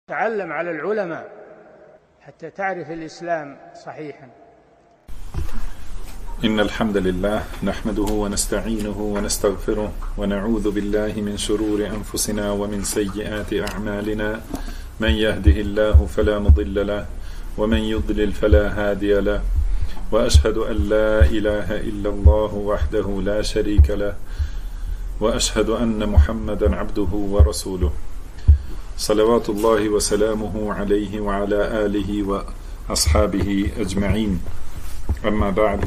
تعلم على العلماء حتى تعرف الإسلام صحيحا. إن الحمد لله نحمده ونستعينه ونستغفره ونعوذ بالله من شرور أنفسنا ومن سيئات أعمالنا. من يهده الله فلا مضل له ومن يضلل فلا هادي له، وأشهد أن لا إله إلا الله وحده لا شريك له، وأشهد أن محمدا عبده ورسوله، صلوات الله وسلامه عليه وعلى آله وأصحابه أجمعين. أما بعد.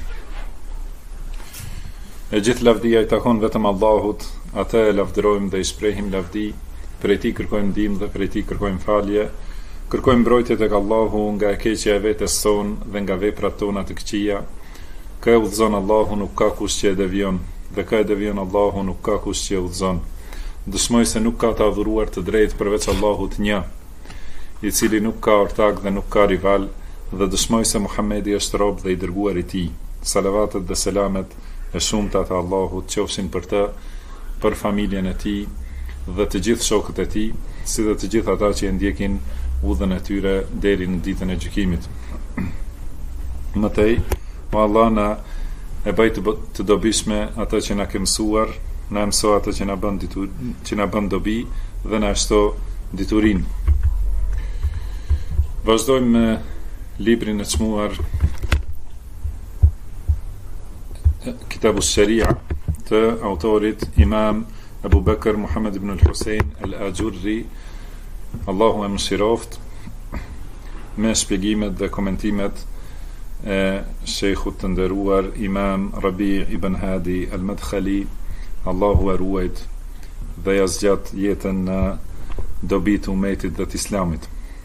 E gjithë lavdia I takon vetëm Allahut, atë e lavdërojmë dhe I shprehim lavdi, prej Tij kërkojmë ndihmë dhe prej Tij kërkojmë falje, kërkojmë mbrojtje tek Allahu nga e keqja e vetes sonë dhe nga veprat tona të këqija. Kë e udhëzon Allahu nuk ka kush që e devion, dhe kë e devion Allahu nuk ka kush që e udhëzon. Dëshmoj se nuk ka të adhuruar të drejtë përveç Allahut një, I cili nuk ka ortak dhe nuk ka rival, dhe dëshmoj se Muhamedi është rob dhe I dërguar I Tij. Salavatet dhe selamet e shumta të Allahut qofshin për të, për familjen e Tij dhe të gjithë shokët e Tij, si dhe të gjithë ata që e ndjekin udhën e tyre deri në ditën e gjykimit. Mëtej, o Allah na e bëj të dobishme atë që na ke mësuar, na mëso atë që na bën dobi dhe na shto diturinë. Vazhdojmë me librin e çmuar Kitabu Sharia të autorit Imam Abu Bakr Muhammad ibn al-Husayn al-Ajurri, Allahu e mëshiroft, me shpjegimet dhe komentimet e shejkhut të nderuar Imam Rabi' ibn Hadi al-Madkhali, Allahu e ruajt dhe ja zgjat jetën në dobi të umetit dhe të Islamit.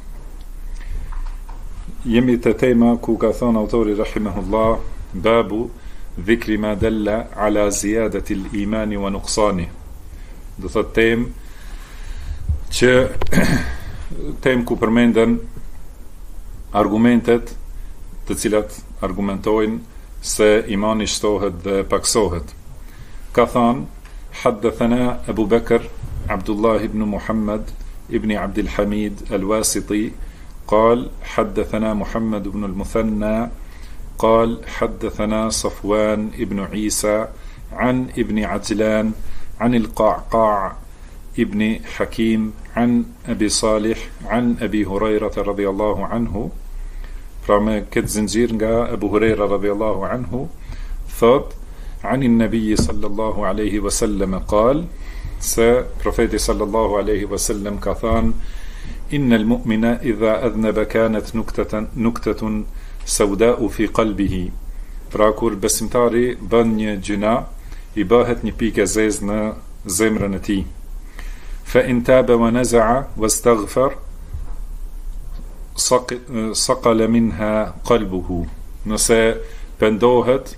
Jemi te tema ku ka thënë autori rahimahullah, babu dhikri ma dalla ala ziyadati al-imani wa nuqsani. Do thot tem ku përmenden argumentet të cilat argumentojnë se imani shtohet dhe paksohet. Ka thënë haddathana Abu Bakr Abdullah ibn Muhammad ibn Abdul Hamid al-Wasiti قال حدثنا محمد بن المثنى قال حدثنا صفوان ابن عيسى عن ابن عجلان عن القعقاع ابن حكيم عن أبي صالح عن أبي هريرة رضي الله عنه. Pra me këtë zinxhir nga Abu Huraira radhiyallahu anhu thot عن النبي صلى الله عليه وسلم قال se profeti sallallahu alaihi wasallam ka thënë إن المؤمن إذا أذنب كانت نكتة سوداء في قلبه. Pra kur besimtari bën një gjuna, I bëhet një pikë zezë në zemrën e tij. فإن تاب ونزع واستغفر صقل منها قلبه. Nëse pendohet,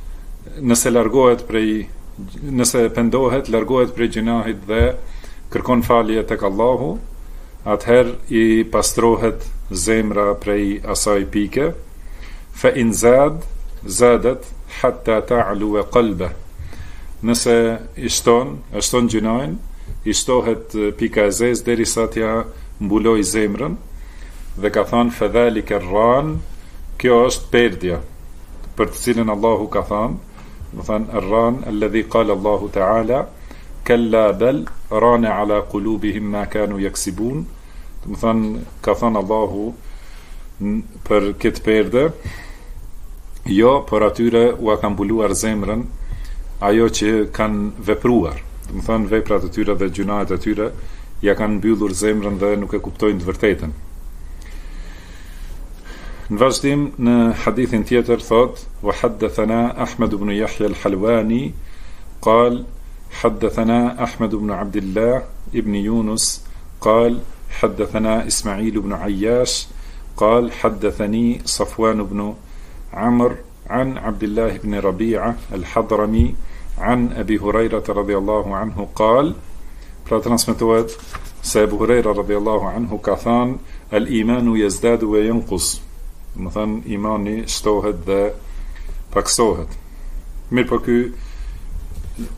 largohet prej gjunahit dhe kërkon falje tek Allahu, atëherë I pastrohet zemra prej asaj pike. Fa in zadat hatta ta'lu qalbah. Nëse I shton gjunain, I shtohet pika e zezë derisa t'ja mbuloj zemrën, dhe ka thënë fadhalika ar-ran, kjo është perdja për të cilën Allahu ka thënë, do thënë ar-ran alladhi qala Allahu ta'ala kalla bal rana ala qulubihim ma kanu yaksibun. Më thënë, ka thënë Allahu për këtë perde, jo, por atyre u a kanë mbuluar zemrën ajo që kanë vepruar. Më thënë, veprat e tyre dhe gjunahet e tyre ja kanë mbyllur zemrën dhe nuk e kuptojnë të vërtetën. Në vazhdim në hadithin tjetër thot, wa haddathana Ahmed ibn Yahya al-Halwani qal haddathana Ahmed ibn Abdullah ibn Yunus qal حدثنا إسماعيل بن عياش قال حدثني صفوان بن عمرو عن عبد الله بن ربيعة الحضرمي عن أبي هريرة رضي الله عنه قال transmetohet se Abu Huraira radhiyallahu anhu ka thënë al-imanu yazdadu wa yanqus. Do thënë imani shtohet dhe paksohet. Mirë, po ky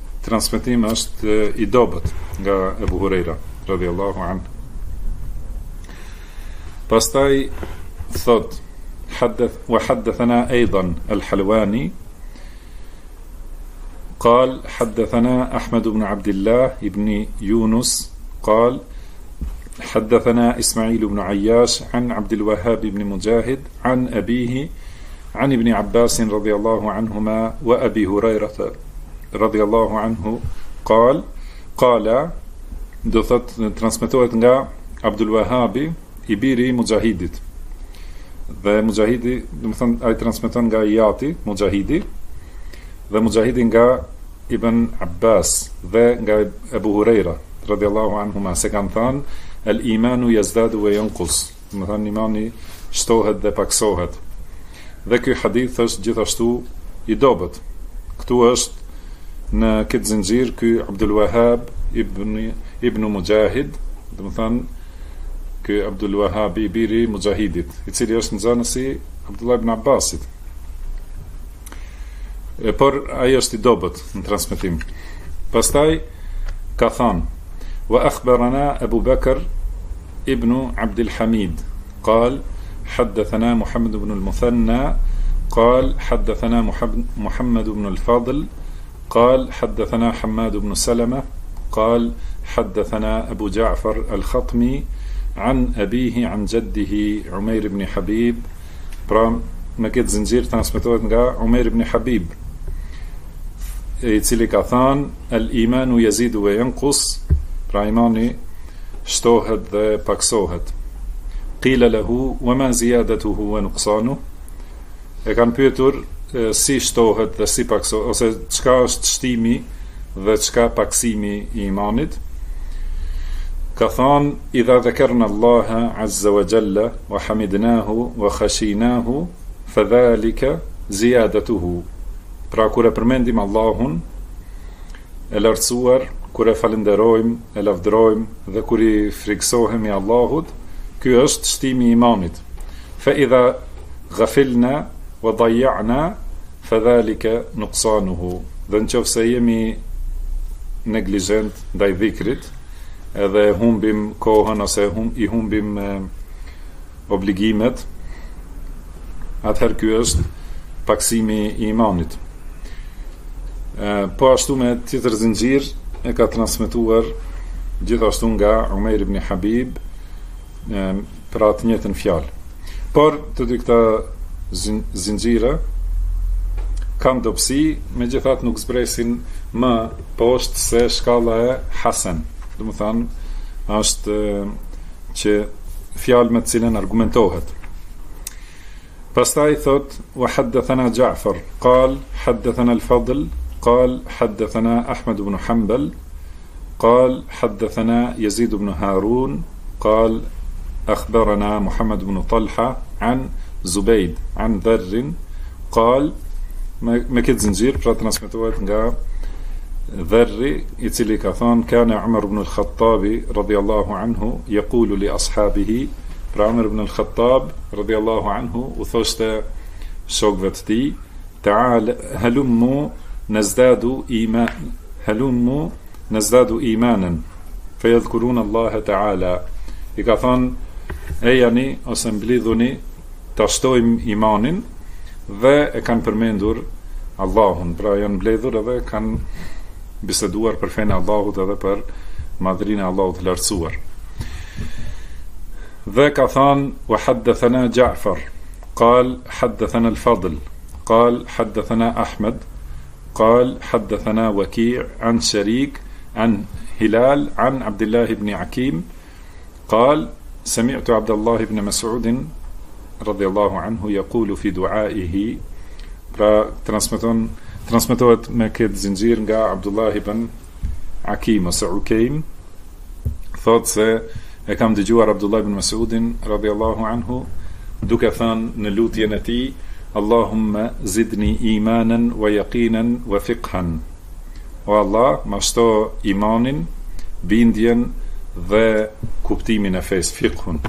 transmetim është I dobët nga Abu Huraira radhiyallahu anhu. Pastaj thot وحدثنا أيضا الحلواني قال حدثنا أحمد بن عبد الله بن يونس قال حدثنا إسماعيل بن عياش عن عبد الوهاب بن مجاهد عن أبيه عن ابن عباس رضي الله عنهما وأبي هريرة رضي الله عنه قال do thot transmetohet nga Abdul Wahabi i biri Mujahidit dhe Mujahidi do të thonë ai transmeton nga Iyati Mujahidi dhe Mujahidi nga Ibn Abbas dhe nga Abu Huraira radhiyallahu anhuma se kanë thënë el imanu yazdadu wa yanqus, do të thonë imani shtohet dhe paksohet. Dhe ky hadith është gjithashtu i dobët. Ktu është në këtë zinxhir ky Abdul Wahhab ibn Mujahid, do të thonë ky Abdul Wahhab i biri Mujahidit, i cili është nxënësi Abdullah ibn Abbasit. Por ai është i dobët në transmetim. Pastaj ka thënë: "Wa akhbarana Abu Bakr ibn Abd al-Hamid قال حدثنا محمد بن المثنى قال حدثنا محمد بن الفضل قال حدثنا حماد بن سلمة قال حدثنا أبو جعفر الخطمي عن أبيه عن جده عمير بن حبيب". Pra me këtë zinxhir transmetohet nga Umair ibn Habib, i cili ka thënë el imanu yazidu wa yanqus, pra imani shtohet dhe paksohet. Qila lahu wa ma ziyadatuhu wa nuqsanuhu, e kanë pyetur si shtohet dhe si paksohet, ose çka është shtimi dhe çka paksimi i imanit. Ka thënë idha dhakarna Allaha azza wa jalla wa hamidnahu wa khashinahu fadhalika ziyadatuhu. Pra kur e përmendim Allahun e lartësuar, kur e falenderojmë, e lavdërojmë dhe kur i friksohemi Allahut, ky është shtimi i imanit. Fa idha ghafilna wa dayya'na fadhalika nuqsanuhu. Dhe nëse jemi neglizhent ndaj dhikrit, edhe humbim kohën ose i humbim obligimet, atëherë ky është paksimi i imanit. Po ashtu me tjetër zinxhir e ka transmetuar gjithashtu nga Umair ibn Habib për atë njëjtën fjalë. Por të dy këta zinxhire kanë dobësi, megjithatë nuk zbresin më poshtë se shkalla e Hasan. Do të thonë është që fjalë me të cilën argumentohet. Pastaj thot wa haddathana Ja'far qal haddathana al-Fadl قال حدثنا أحمد بن حنبل قال حدثنا يزيد بن هارون قال أخبرنا محمد بن طلحة عن زبيد عن ذر قال ما كنت زنجير pra transmetohet nga ذر i cili ka thënë kana Umar ibn al-Khattab radiyallahu anhu yaqulu li ashabihi, pra Umar ibn al-Khattab radiyallahu anhu u thoshte shokëve të tij ta'al halummu نزداد إيمانا فيذكرون الله تعالى. I ka thënë ejani ose mblidhuni ta shtojmë imanin, dhe e kanë përmendur Allahun, pra janë mbledhur edhe kanë biseduar për fenë Allahut edhe për madhrinë e Allahut lartësuar. Dhe ka thënë wa haddathana Ja'far قال حدثنا الفضل قال حدثنا أحمد قال حدثنا وكيع عن شريك عن هلال عن عبد الله بن عكيم قال سمعت عبد الله بن مسعود رضي الله عنه يقول في دعائه. Pra transmetohet me këtë zinxhir nga Abdullah ibn Akim ose Ukaim, thot se e kam dëgjuar Abdullah ibn Mas'udin radhiyallahu anhu duke thënë në lutjen e tij Allahumma zidni imanan wa yaqinan wa fiqhan. O Allah, ma shto imanin, bindjen dhe kuptimin e fesë, fiqhun.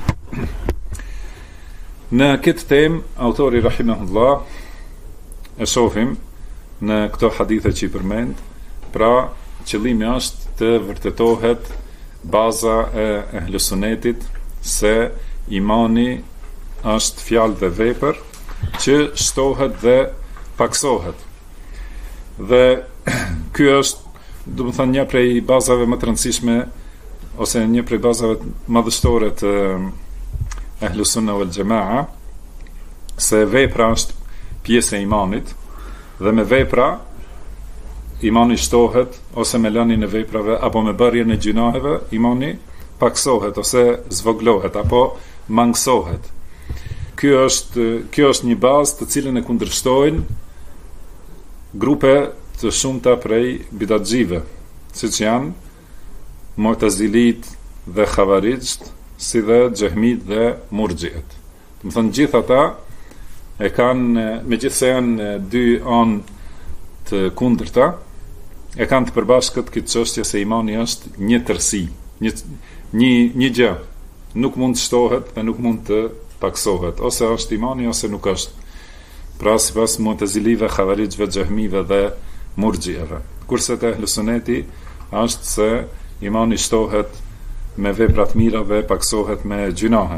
Në këtë temë, autori rahimahullah e shohim në këto hadithe që i përmend, pra qëllimi është të vërtetohet baza e ehlusunetit, se imani është fjalë dhe vepër që shtohet dhe paksohet. Dhe ky është, do të thënë, një prej bazave më të rëndësishme ose një prej bazave madhështore të Ahlus Sunna wal Jamaa, se vepra është pjesë e imanit dhe me vepra imani shtohet, ose me lënien e veprave apo me bërjen e gjunaheve imani paksohet ose zvoglohet apo mangësohet. Kjo është një bazë të cilën e kundërshtojnë grupe të shumta prej bidatxive, siç janë Mu'tazilit dhe Khawarijt, si dhe Xehmit dhe Murxhiet. Do të thonë gjithë ata e kanë, megjithëse janë dy anë të kundërta, e kanë të përbashkët këtë çështje se imani është një tërësi, një gjë, nuk mund të shtohet dhe nuk mund të paksohet, ose është imani ose nuk është. Pra sipas Mu'tazilive, Khawarijve, Xehmive dhe Murxhieve. Kurse te Ahlus Sunneti është se imani shtohet me vepra të mira dhe paksohet me gjunahe.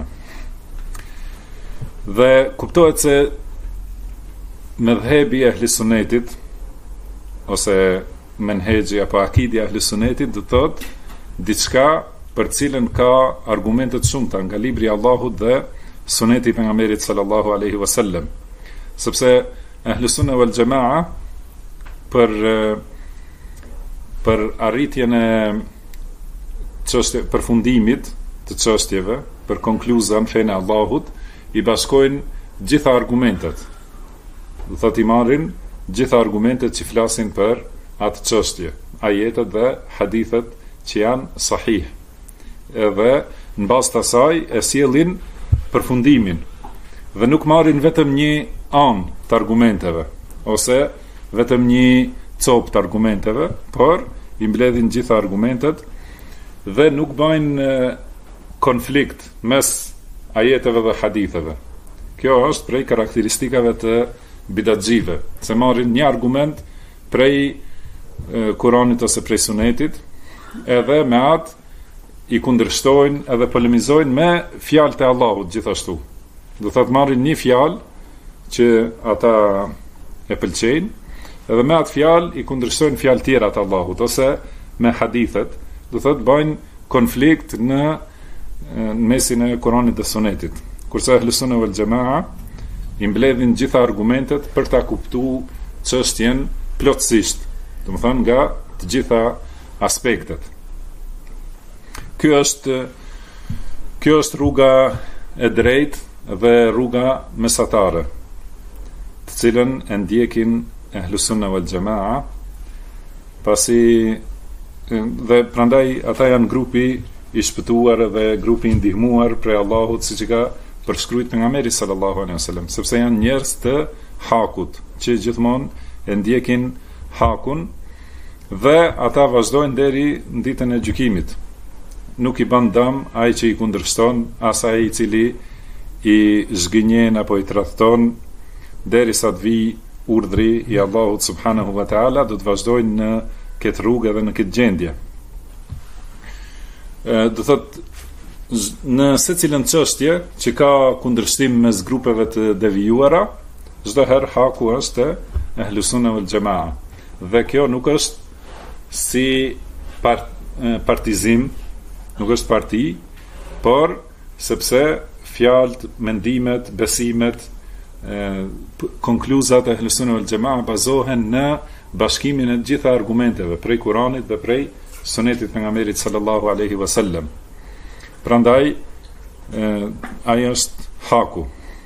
Dhe kuptohet se medhhebi e Ahlus Sunnetit ose menhexhi apo akidi e Ahlus Sunnetit do thotë diçka për cilën ka argumente të shumta nga libri i Allahut dhe suneti i pejgamberit sallallahu alaihi wasallam. Sepse Ahlus Sunna wal Jamaa për arritjen e përfundimit të çështjeve, për konkluzën fenë e Allahut, i bashkojnë gjitha argumentet. Do thotë i marrin gjitha argumentet që flasin për atë çështje, ajetet dhe hadithet që janë sahih. Edhe në bazë të asaj e sjellin përfundimin dhe nuk marrin vetëm një anë të argumenteve ose vetëm një copë të argumenteve, por i mbledhin gjitha argumentet dhe nuk bëjnë konflikt mes ajeteve dhe haditheve. Kjo është prej karakteristikave të bidatxive, se marrin një argument prej Kuranit ose prej Sunetit, edhe me atë i kundërshtojnë edhe polemizojnë me fjalët e Allahut gjithashtu. Do thotë marrin një fjalë që ata e pëlqejnë, edhe me atë fjalë i kundërshtojnë fjalë tjera të Allahut ose me hadithet, do thotë bëjnë konflikt në mesin e Kuranit dhe Sunetit. Kurse Ahlus Sunna wal Jamaa i mbledhin gjitha argumentet për ta kuptuar çështjen plotësisht, do të thonë nga të gjitha aspektet. Kjo është rruga e drejtë dhe rruga mesatare, të cilën e ndjekin Ahlus Sunna wal Jamaa, pasi dhe prandaj ata janë grupi i shpëtuar dhe grupi i ndihmuar prej Allahut, siç ka përshkruajtur pejgamberi sallallahu alaihi wasallam, sepse janë njerëz të hakut, që gjithmonë e ndjekin hakun dhe ata vazhdojnë deri në ditën e gjykimit. Nuk i bën dëm ai që i kundërshton, as ai i cili i zgënjen apo i tradhton, derisa të vijë urdhri i Allahut subhanahu wa taala, do të vazhdojnë në këtë rrugë dhe në këtë gjendje. Do thotë në secilën çështje që ka kundërshtim mes grupeve të devijuara, çdo herë haku është Ahlus Sunna wal Jamaa. Dhe kjo nuk është si partizim, nuk është parti, por sepse fjalët, mendimet, besimet, konkluzat e Ahlus Sunna wal Jamaa bazohen në bashkimin e gjitha argumenteve prej Kuranit dhe prej Sunetit pejgamberit sallallahu alaihi wasallam. Prandaj ai është haku.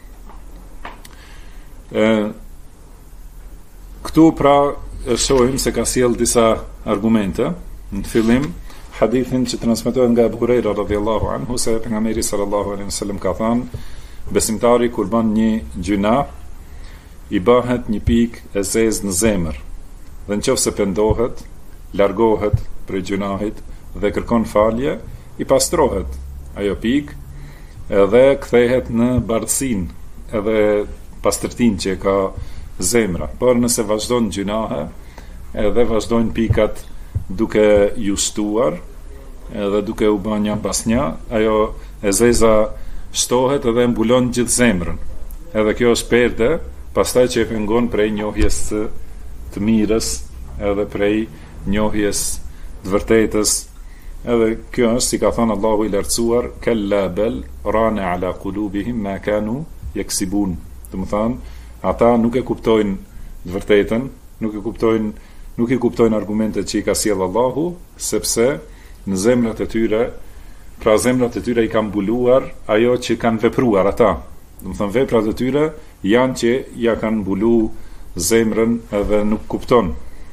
Këtu pra shohim se ka sjell disa argumente. Në fillim hadithin që transmetohet nga Abu Huraira radhiyallahu anhu, se pejgamberi sallallahu alaihi wasallam ka thënë, besimtari kur bën një gjuna i bëhet një pikë e zezë në zemër, dhe nëse pendohet, largohet prej gjunahit dhe kërkon falje, i pastrohet ajo pikë edhe kthehet në bardhësinë edhe pastërtinë që ka zemra. Por nëse vazhdon gjunahe edhe vazhdojnë pikat duke ju shtuar edhe duke u bën një pas një, ajo e zeza shtohet edhe mbulon gjithë zemrën. Edhe kjo është perde, pastaj që e pengon prej njohjes të mirës, edhe prej njohjes të vërtetës. Edhe kjo është, si ka thënë Allahu i lartësuar, kalla bel rana ala qulubihim ma kanu yaksibun. Do të thonë, ata nuk e kuptojnë të vërtetën, nuk i kuptojnë argumentet që i ka sjellë Allahu, sepse në zemrat e tyre, pra zemrat e tyre i kanë mbuluar ajo që kanë vepruar ata. Do të thonë, veprat e tyre janë që ja kanë mbulu zemrën edhe nuk kupton.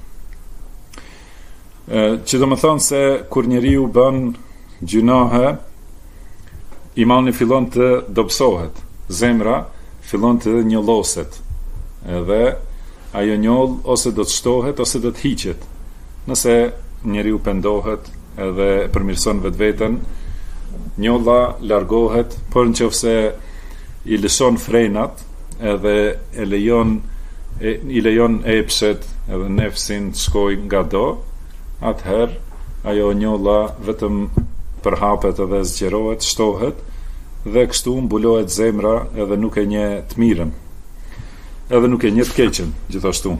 Që do më thonë se kur njeriu bën gjunahe, imani fillon të dobësohet, zemra fillon të njolloset, edhe ajo njoll ose do të shtohet ose do të hiqet. Nëse njeriu pendohet edhe përmirëson vetveten, njolla largohet, por nëse i lëshon frenat edhe i lejon epshet edhe nefsin të shkojë nga do, atëherë ajo njolla vetëm përhapet edhe zgjerohet, shtohet, dhe kështu mbulohet zemra edhe nuk e nje të mirën, edhe nuk e nje të keqen, gjithashtu.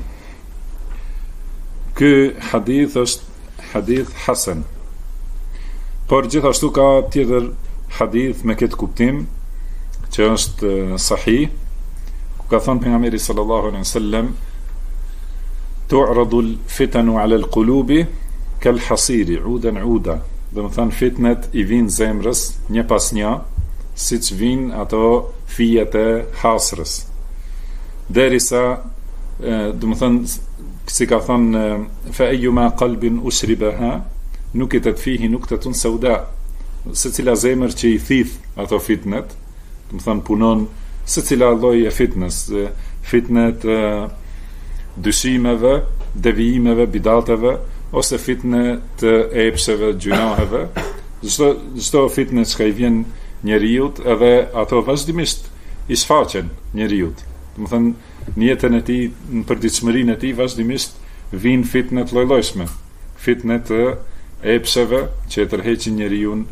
Ky hadith është hadith hasan, por gjithashtu ka tjetër hadith me këtë kuptim, që është sahih, ku ka thënë pejgamberi sallallahu alaihi wasallam, tu'radu al-fitanu 'ala al-qulubi kal-hasiri udan uda. Do të thonë, fitnet i vinë zemrës një pas një, siç vinë ato fijet e hasrës. Derisa, do të thonë, si ka thënë, fa ayyuma qalbin ushribaha nukitat fihi nuktatun sauda. Secila zemër që i thith ato fitnet, do të thonë, punon secila lloj e fitnet dyshimeve, devijimeve, bidateve, ose fitne të epsheve, gjunaheve, çdo fitne që i vjen njeriut, edhe ato vazhdimisht i shfaqen njeriut. Do të thënë, në jetën e tij, në përditshmërinë e tij, vazhdimisht vijnë fitne të lloj-llojshme, fitne të epsheve që e tërheqin njeriun,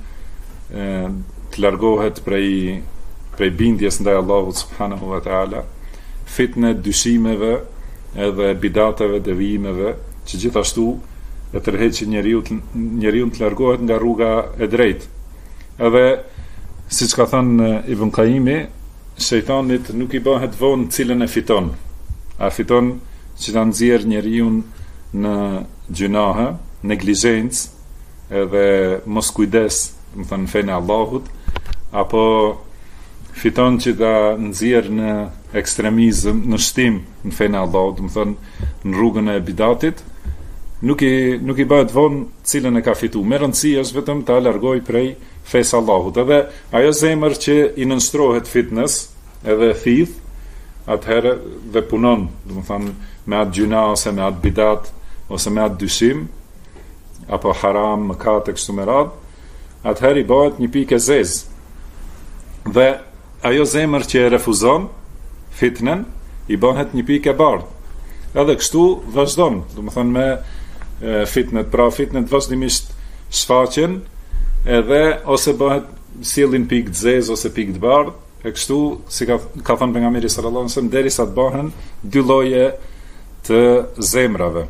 të largohet prej bindjes ndaj Allahut subhanahu wa taala, fitne dyshimeve edhe bidateve, devijimeve, që gjithashtu e tërheqin njeriun të largohet nga rruga e drejtë. Edhe siç ka thënë Ibn Qayyimi, shejtanit nuk i bëhet vonë cilën e fiton. A fiton që ta nxjerr njeriun në gjunahe, neglizhencë edhe mos kujdes, do të thënë, në fenë e Allahut, apo fiton që ta nxjerr në ekstremizëm, në shtim në fenë e Allahut, do të thënë, në rrugën e bidatit. Nuk i bëhet vonë cilën e ka fitu. Me rëndësi është vetëm ta largoj prej fesë Allahut. Edhe ajo zemër që i nënshtrohet fitnes, edhe thith, atëherë dhe punon, do të thonë, me atë gjuna, ose me atë bidat, ose me atë dyshim, apo haram, mëkat e kështu me radhë, atëherë i bëhet një pikë e zezë. Dhe ajo zemër që e refuzon fitnen, i bëhet një pikë e bardhë. Edhe kështu vazhdon, do të thonë, me fitnet, pra fitnet vazhdimisht shfaqen, edhe ose bëhet sjellin pikë të zezë ose pikë të bardhë, e kështu, si ka thënë pejgamberi sallallahu alajhi wasallam, derisa të bëhen dy lloje të zemrave.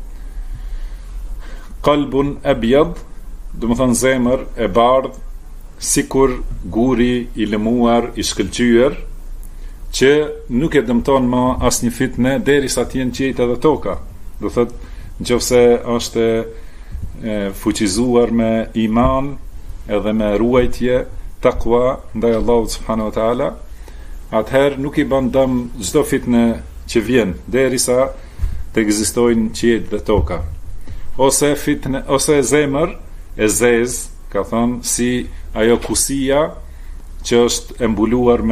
Qalbun abyad, do të thonë zemër e bardhë, sikur guri i lëmuar, i shkëlqyer, që nuk e dëmton më asnjë fitne derisa të jenë qejt edhe toka. Do thotë, nëse është fuqizuar me iman edhe me ruajtje, takwa ndaj Allahut subhanahu wa taala, atëherë nuk i bën dëm çdo fitne që vjen derisa të ekzistojnë qiejt dhe toka. Ose zemër e zezë, ka thënë, si ajo kusia që është e mbuluar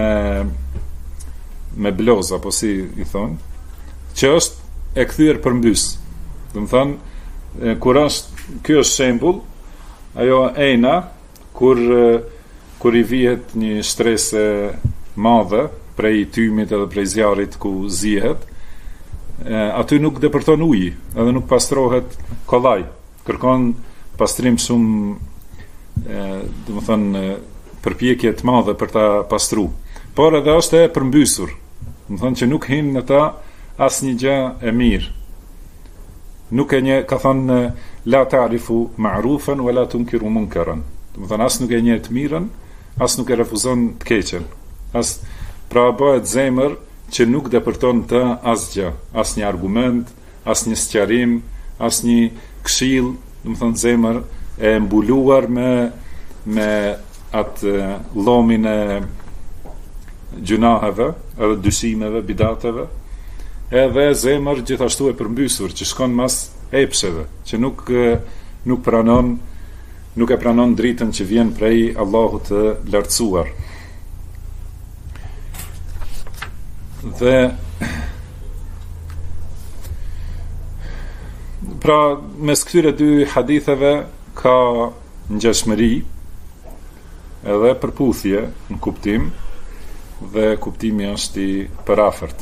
me bloz, apo si i thonë, që është e kthyer përmbys. Do të thonë, ky është shembull, ajo ejna, kur i vihet një shtresë madhe prej tymit edhe prej zjarrit ku zihet, aty nuk depërton uji, edhe nuk pastrohet kollaj, kërkon pastrim shumë, do të thonë, përpjekje të madhe për ta pastru, por edhe është e përmbysur, më thonë që nuk hin në ta asnjë gjë e mirë. Nuk e një, ka thonë, la ta'rifu ma'rufan wa la tunkiru munkaran. Do thonë as nuk e njeh të mirën, as nuk e refuzon të keqen. As pra bëhet zemër që nuk depërton të asgjë, asnjë argument, asnjë sqarim, asnjë këshill, do thonë zemër e mbuluar me atë llomin e gjunaheve, edhe dyshimeve, bidateve, edhe zemër gjithashtu e përmbysur që shkon mas epsheve, që nuk e pranon dritën që vjen prej Allahut të lartësuar. Dhe pra mes këtyre dy haditheve ka ngjashmëri edhe përputhje në kuptim, dhe kuptimi është i parafort.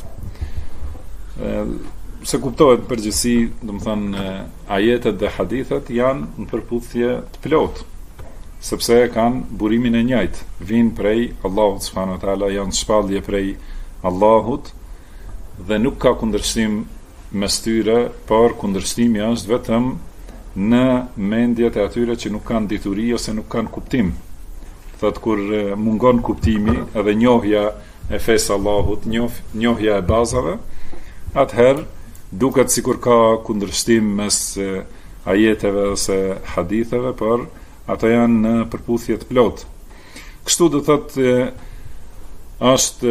Se kuptohet në përgjithësi, do të thonë, ajetet dhe hadithet janë në përputhje të plotë, sepse kanë burimin e njëjtë, vinë prej Allahut subhanahu wa taala, janë shpallje prej Allahut dhe nuk ka kundërshtim mes tyre, por kundërshtimi është vetëm në mendjet e atyre që nuk kanë dituri ose nuk kanë kuptim. Thot kur mungon kuptimi edhe njohja e fesë Allahut, njohja e bazave, atëherë duket sikur ka kundërshtim mes ajeteve ose haditheve, por ato janë në përputhje të plotë. Kështu do thotë është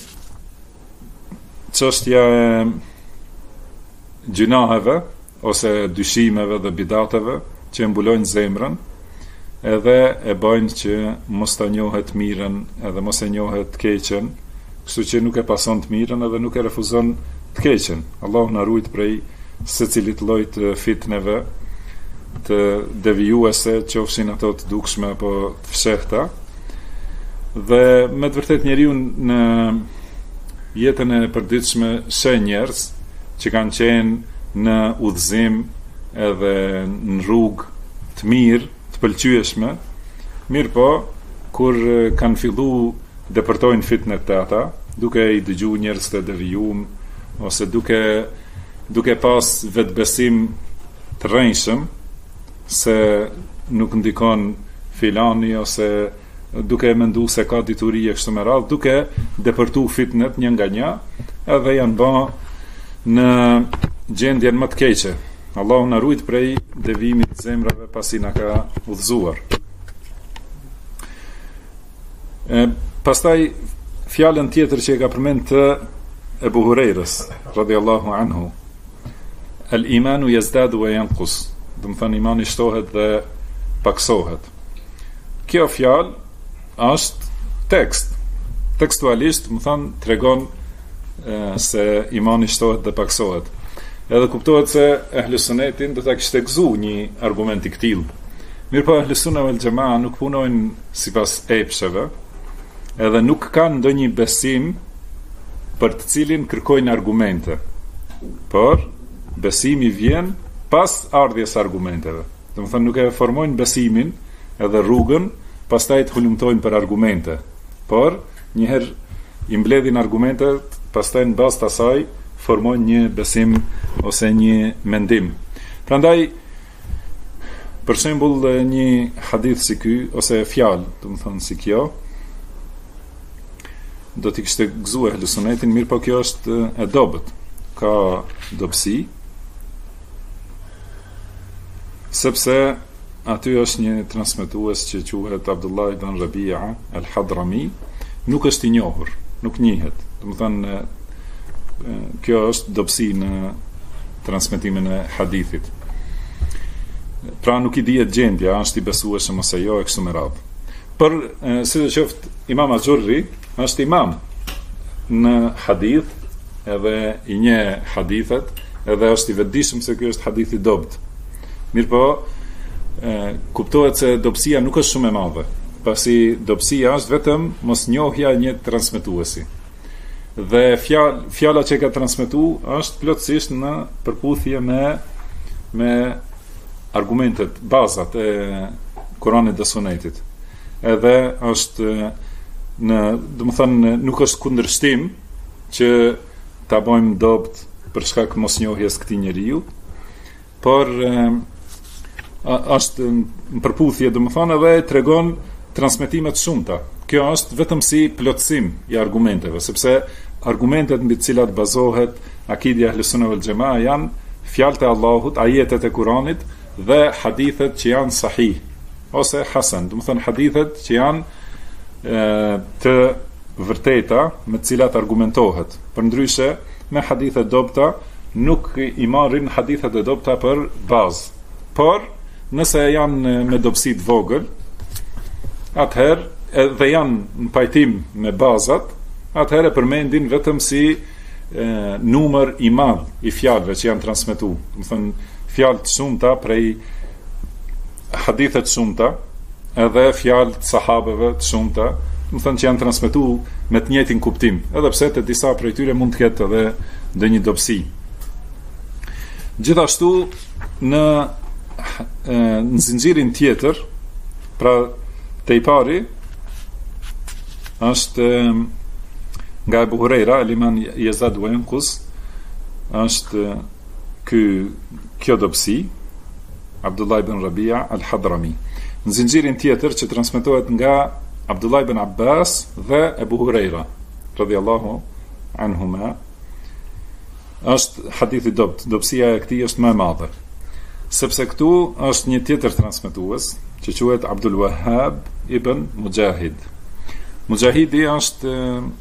çështja e gjunaheve ose dyshimeve dhe bidateve që mbulojnë zemrën, edhe e bajnë që mos ta njohet mirën edhe mos e njohet të keqen, kështu që nuk e pason të mirën edhe nuk e refuzon të keqen. Allahu na ruaj prej secilit lloj të fitneve, të devijuese, qofshin ato të dukshme apo të fshehta. Dhe me të vërtet njeriu në jetën e përditshme sheh njerëz që kanë qenë në udhëzim edhe në rrugë të mirë, pëlqyeshme, mirë po, kur kanë fillu depërtojnë fitnet të ata, duke i dëgju njerëz të devijum, ose duke pas vetbesim të rrënjshëm, se nuk ndikon filani, ose duke mendu se ka dituri e kështu me radhë, duke depërtu fitnet një nga një, edhe janë ba në gjendjen më të keqe. Allahu na ruaj prej devimit të zemrave pasi na ka udhëzuar. Pastaj fjalën tjetër që e ka përmend të Ebu Hurajrës radhiyallahu anhu, al-imanu yazdadu wa yanqus, do të thonë imani shtohet dhe paksohet. Kjo fjalë është tekst. Tekstualisht, më thonë, tregon se imani shtohet dhe paksohet. Edhe kuptohet se Ahlus Sunnetin do ta kishte gëzu një argument i këtill. Mirpo Ahlus Sunna wal Jamaa nuk punojnë sipas epsheve, edhe nuk kanë ndonjë besim për të cilin kërkojnë argumente. Por besimi vjen pas ardhjes argumenteve. Do të thonë nuk e formojnë besimin edhe rrugën, pastaj të hulumtojnë për argumente. Por një herë i mbledhin argumentet, pastaj në bazë të asaj formojnë një besim ose një mendim. Prandaj, për shembull, një hadith si ky ose fjalë, do të thonë si kjo, do t'i kishte gëzuar Ahlus Sunnetin, mirë po kjo është e dobët. Ka dobësi, sepse aty është një transmetues që quhet Abdullah ibn Rabi'a al-Hadrami, nuk është i njohur, nuk njihet. Do të thonë kjo është dobësi në transmetimin e hadithit. Pra nuk i dihet gjendja, është i besueshëm ose jo e kështu me radhë. Por sidoqoftë Imam Azhurri është imam në hadith, edhe i njeh hadithet, edhe është i vetëdijshëm se ky është hadith i dobët. Mirpo kuptohet se dobësia nuk është shumë e madhe, pasi dobësia është vetëm mosnjohja e një transmetuesi. Dhe fjala që ka transmetuar është plotësisht në përputhje me argumentet, bazat e Kuranit dhe Sunetit. edhe është nuk është kundërshtim që ta bëjmë dopt për shkak mosnjohjes këtij njeriu, por është në përputhje, edhe tregon transmetime të shumta. Kjo është vetëm si plotësim i argumenteve, sepse argumentet mbi të cilat bazohet akidja e Ahlus Sunna wal Jamaa janë fjalët e Allahut, ajetet e Kuranit dhe hadithet që janë sahih ose hasan, do të thonë hadithet që janë të vërteta me të cilat argumentohet. Përndryshe, me hadithe dobta nuk i marrin hadithet e dobta për bazë. Por nëse janë me dobësi të vogël, atëherë dhe janë në pajtim me bazat, atëherë përmendin vetëm si numër i madh i fjalëve që janë transmetuar. Do të thonë fjalë të shumta prej hadithe të shumta, edhe fjalë të sahabeve të shumta, do të thonë që janë transmetuar me të njëjtin kuptim, edhe pse te disa prej tyre mund të ketë edhe ndonjë dobësi. Gjithashtu në zinxhirin tjetër, pra te i pari është nga Abu Huraira, Liman Yazad Wenqus, është kjo dobësi, Abdullah ibn Rabia al-Hadrami. Në zinxhirin tjetër që transmetohet nga Abdullah ibn Abbas dhe Abu Huraira radhiyallahu anhuma, është hadith i dopt. Dobësia e këtij është më e madhe, sepse këtu është një tjetër transmetues që quhet Abdul Wahhab ibn Mujahid. Mujahidi është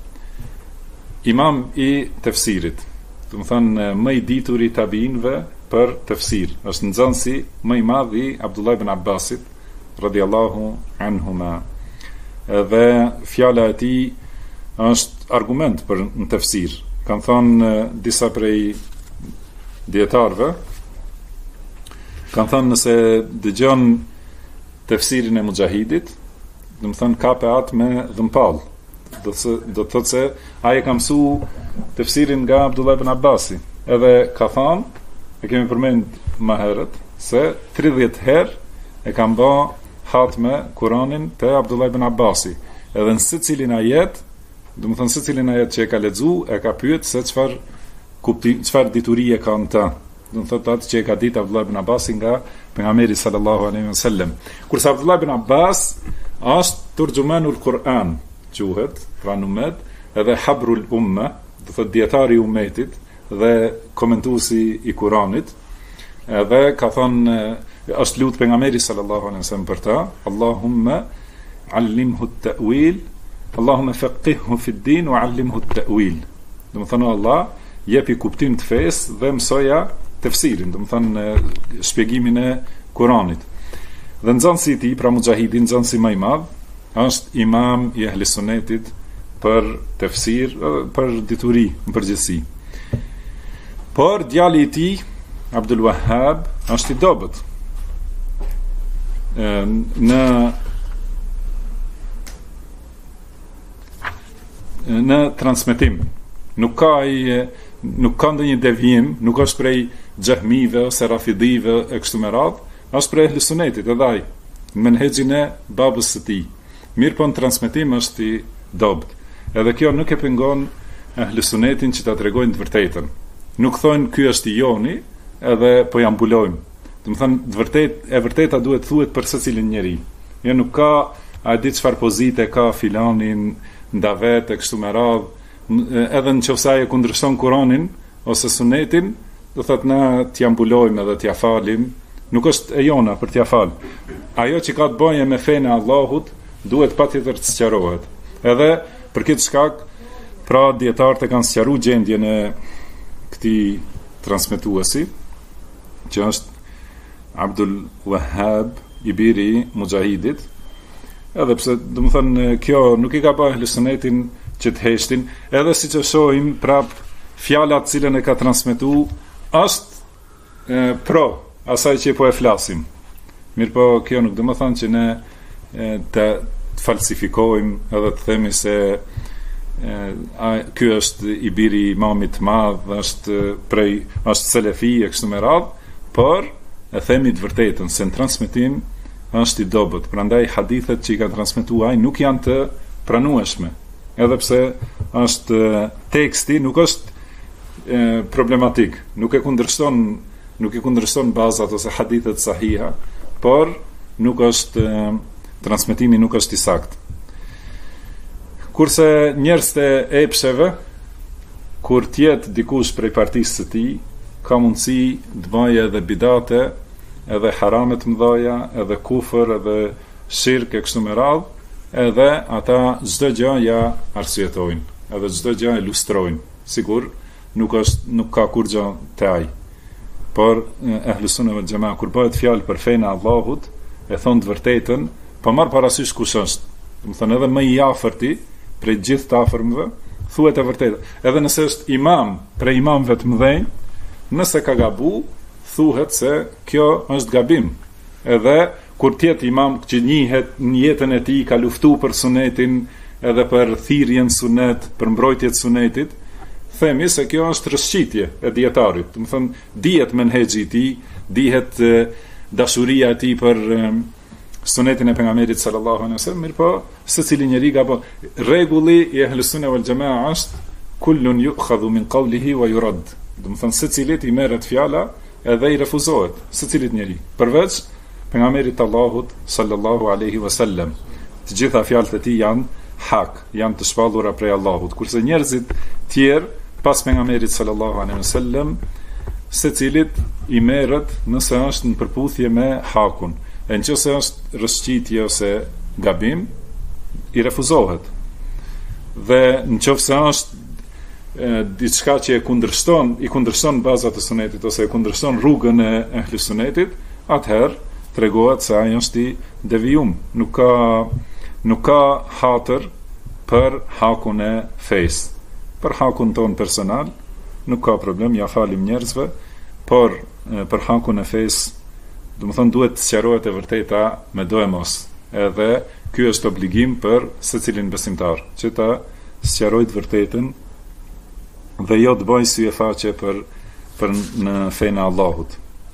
imam i tefsirit, do të thonë më i ditur i tabiinëve për tefsir. Është nxënësi më i madh i Abdullah ibn Abbasit radhiyallahu anhuma. Dhe fjala e tij është argument për në tefsir. Kanë thënë disa prej dietarëve, kanë thënë nëse dëgjon tefsirin e Mujahidit, do të thonë kape atë me dhëmpall. Do të thotë se ai ka mësuar tefsirin nga Abdullah ibn Abbasi. Edhe ka thënë, e kemi përmend më herët, se 30 herë e ka bë hatme Kur'anin te Abdullah ibn Abbasi. Edhe në secilin ajet, do të thonë secilin ajet që e ka lexuar, e ka pyet se çfarë diturie ka në të. Do të thotë atë që e ka ditë Abdullah ibn Abbasi nga pejgamberi sallallahu alaihi wasallam. Kurse Abdullah ibn Abbas është turjumanul Kur'an, quhet, pra numet, edhe habrul umma, do thotë dietari i ummetit dhe komentuesi i Kuranit. Edhe ka thënë, është lut pejgamberi sallallahu alaihi wasallam për ta, Allahumma allimhu at-ta'wil, Allahumma faqihhu fi ad-din wa allimhu at-ta'wil. Do të thonë Allah jepi kuptim të fesë dhe mësoja tefsirin, do të thonë shpjegimin e Kuranit. Dhe nxënësi i tij, pra Mujahidi, nxënësi më i madh, është imam i Ahlis Sunnetit për tefsir, për dituri në përgjithësi. Por djali i tij, Abdul Wahhab, është i dobët në transmetim. Nuk ka ndonjë devijim, nuk është prej xehmive ose rafidive e kështu me radhë, është prej Ahlis Sunnetit edhe ai, në menhexhin e babës së tij. Mirë po në transmetim është i dobët. Edhe kjo nuk e pengon Ahlis Sunnetin që ta tregojnë të vërtetën. Nuk thonë ky është i joni, edhe po ja mbulojmë. Do të thonë e vërteta duhet thuhet për secilin njeri. Jo nuk ka a di çfarë pozite ka filanin ndavet e kështu me radhë, edhe nëse ai e kundërshton Kur'anin ose Sunetin, do thotë na t'ja mbulojmë edhe t'ja falim. Nuk është e jona për t'ja fal. Ajo që ka të bëjë me fenë e Allahut duhet patjetër të sqarohet. Edhe për këtë shkak, pra dietarët e kanë sqaruar gjendjen e këtij transmetuesi, që është Abdul Wahhab i biri Mujahidit. Edhe pse, do të thënë, kjo nuk i ka bërë Ahlus Sunnetin që të heshtin, edhe siç e shohim prap fjala të cilën e ka transmetuar është pro asaj që po e flasim. Mirë po, kjo nuk do të thonë që ne të falsifikojmë edhe të themi se ky është i biri i imamit të madh, është selefi e kështu me radhë, por e themi të vërtetën se në transmetim është i dobët. Prandaj hadithet që i ka transmetuar ai nuk janë të pranueshme. Edhe pse është teksti nuk është problematik, nuk i kundërshton bazat ose hadithet sahiha, por nuk është transmetimi nuk është i saktë. Kurse njerëzit e epsheve, kur tjetë dikush prej partisë së tij, ka mundësi të bëjë edhe bidate, edhe haramet mëdhaja, edhe kufër, edhe shirk e kështu me radhë, edhe ata çdo gjë ja arsyetojnë, edhe çdo gjë e lustrojnë. Sigur, nuk ka kur gjë te ai. Por Ahlus Sunne wal Jamaa kur bëhet fjalë për fenë e Allahut, e thon të vërtetën, pa marr parasysh kush është. Do të thonë edhe më i afërti prej gjithë të afërmëve, thuhet e vërtetë. Edhe nëse është imam prej imamëve të mëdhenj, nëse ka gabu, thuhet se kjo është gabim. Edhe kur tjetë imam që njihet në jetën e tij ka luftu për sunetin, edhe për thirrjen sunet, për mbrojtjet sunetit, themi se kjo është rëshqitje e djetarit. Do të thonë, dihet menhexhi i tij, dihet dashuria e tij për sunetin e pejgamberit sallallahu alaihi wasallam, mirë po secili njeri gabon. Rregulli i Ahlus Sunne wal Jamaa është kullun yu'khadhu min qawlihi wa yurad. Do të thonë secilit i merret fjala edhe i refuzohet, secilit njeri. Përveç pejgamberit Allahut sallallahu alaihi wasallam. Të gjitha fjalët e tij janë hak, janë të shpallura prej Allahut. Kurse njerëzit tjerë pas pejgamberit sallallahu alaihi wasallam, secilit i merret nëse është në përputhje me hakun. E nëse është rëshqitje ose gabim, i refuzohet. Dhe nëse është diçka që i kundërshton bazat e sunetit ose i kundërshton rrugën e Ahlus Sunnetit, atëherë tregohet se ai është i devijum. Nuk ka hatër për hakun e fesë. Për hakun ton personal nuk ka problem, ja falim njerëzve, por për hakun e fesë, do të thonë duhet të sqarohet e vërteta me do e mos. Edhe ky është obligim për secilin besimtar, që ta sqarojë të vërtetën dhe jo të bëjë sy e faqe për në fenë e Allahut.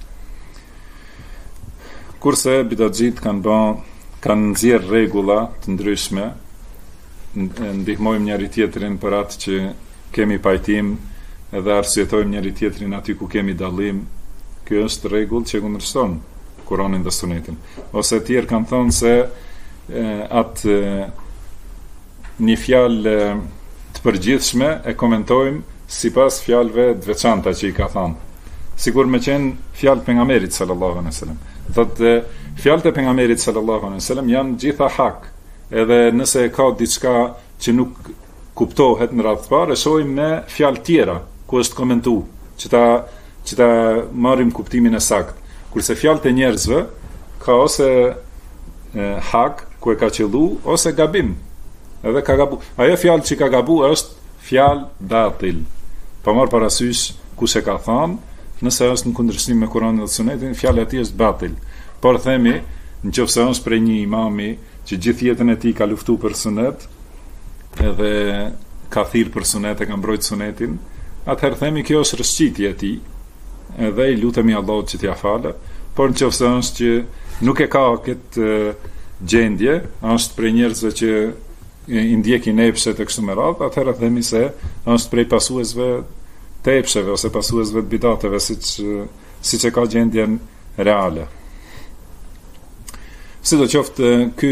Kurse bidatxhit kanë nxjerr rregulla të ndryshme, ndihmojmë njëri tjetrin për atë që kemi pajtim, edhe arsyetojmë njëri tjetrin aty ku kemi dallim. Ky është rregull që kundërshton Kur'anin dhe Sunetin. Ose tjerë kanë thonë se atë një fjalë të përgjithshme e komentojmë sipas fjalëve të veçanta që i ka thënë. Sigur me qenë fjalë pejgamberit sallallahu alaihi wasallam. Thotë fjalët e pejgamberit sallallahu alaihi wasallam janë gjitha hak. Edhe nëse ka diçka që nuk kuptohet në radhë të parë, e shohim me fjalë tjera ku është komentuar, që ta marrim kuptimin e saktë. Kurse fjalët e njerëzve ka ose hak ku e ka qellu ose gabim. Edhe ka gabu. Ajo fjalë që ka gabu është fjalë batil. Pa marr parasysh kush e ka thënë, nëse është në kundërshtim me Kur'anin dhe Sunetin, fjala e tij është batil. Por themi, nëse është prej një imami që gjithë jetën e tij ka luftuar për sunet, edhe ka thirrë për sunet, e ka mbrojtur sunetin, atëherë themi kjo është rëshqitje e tij. Edhe i lutemi Allahut që t'ia falë, por nëse është që nuk e ka këtë gjendje, është prej njerëzve që i ndjekin epshet e kështu me radhë, atëherë themi se është prej pasuesve të epsheve ose pasuesve të bidateve, siç e ka gjendjen reale. Sidoqoftë ky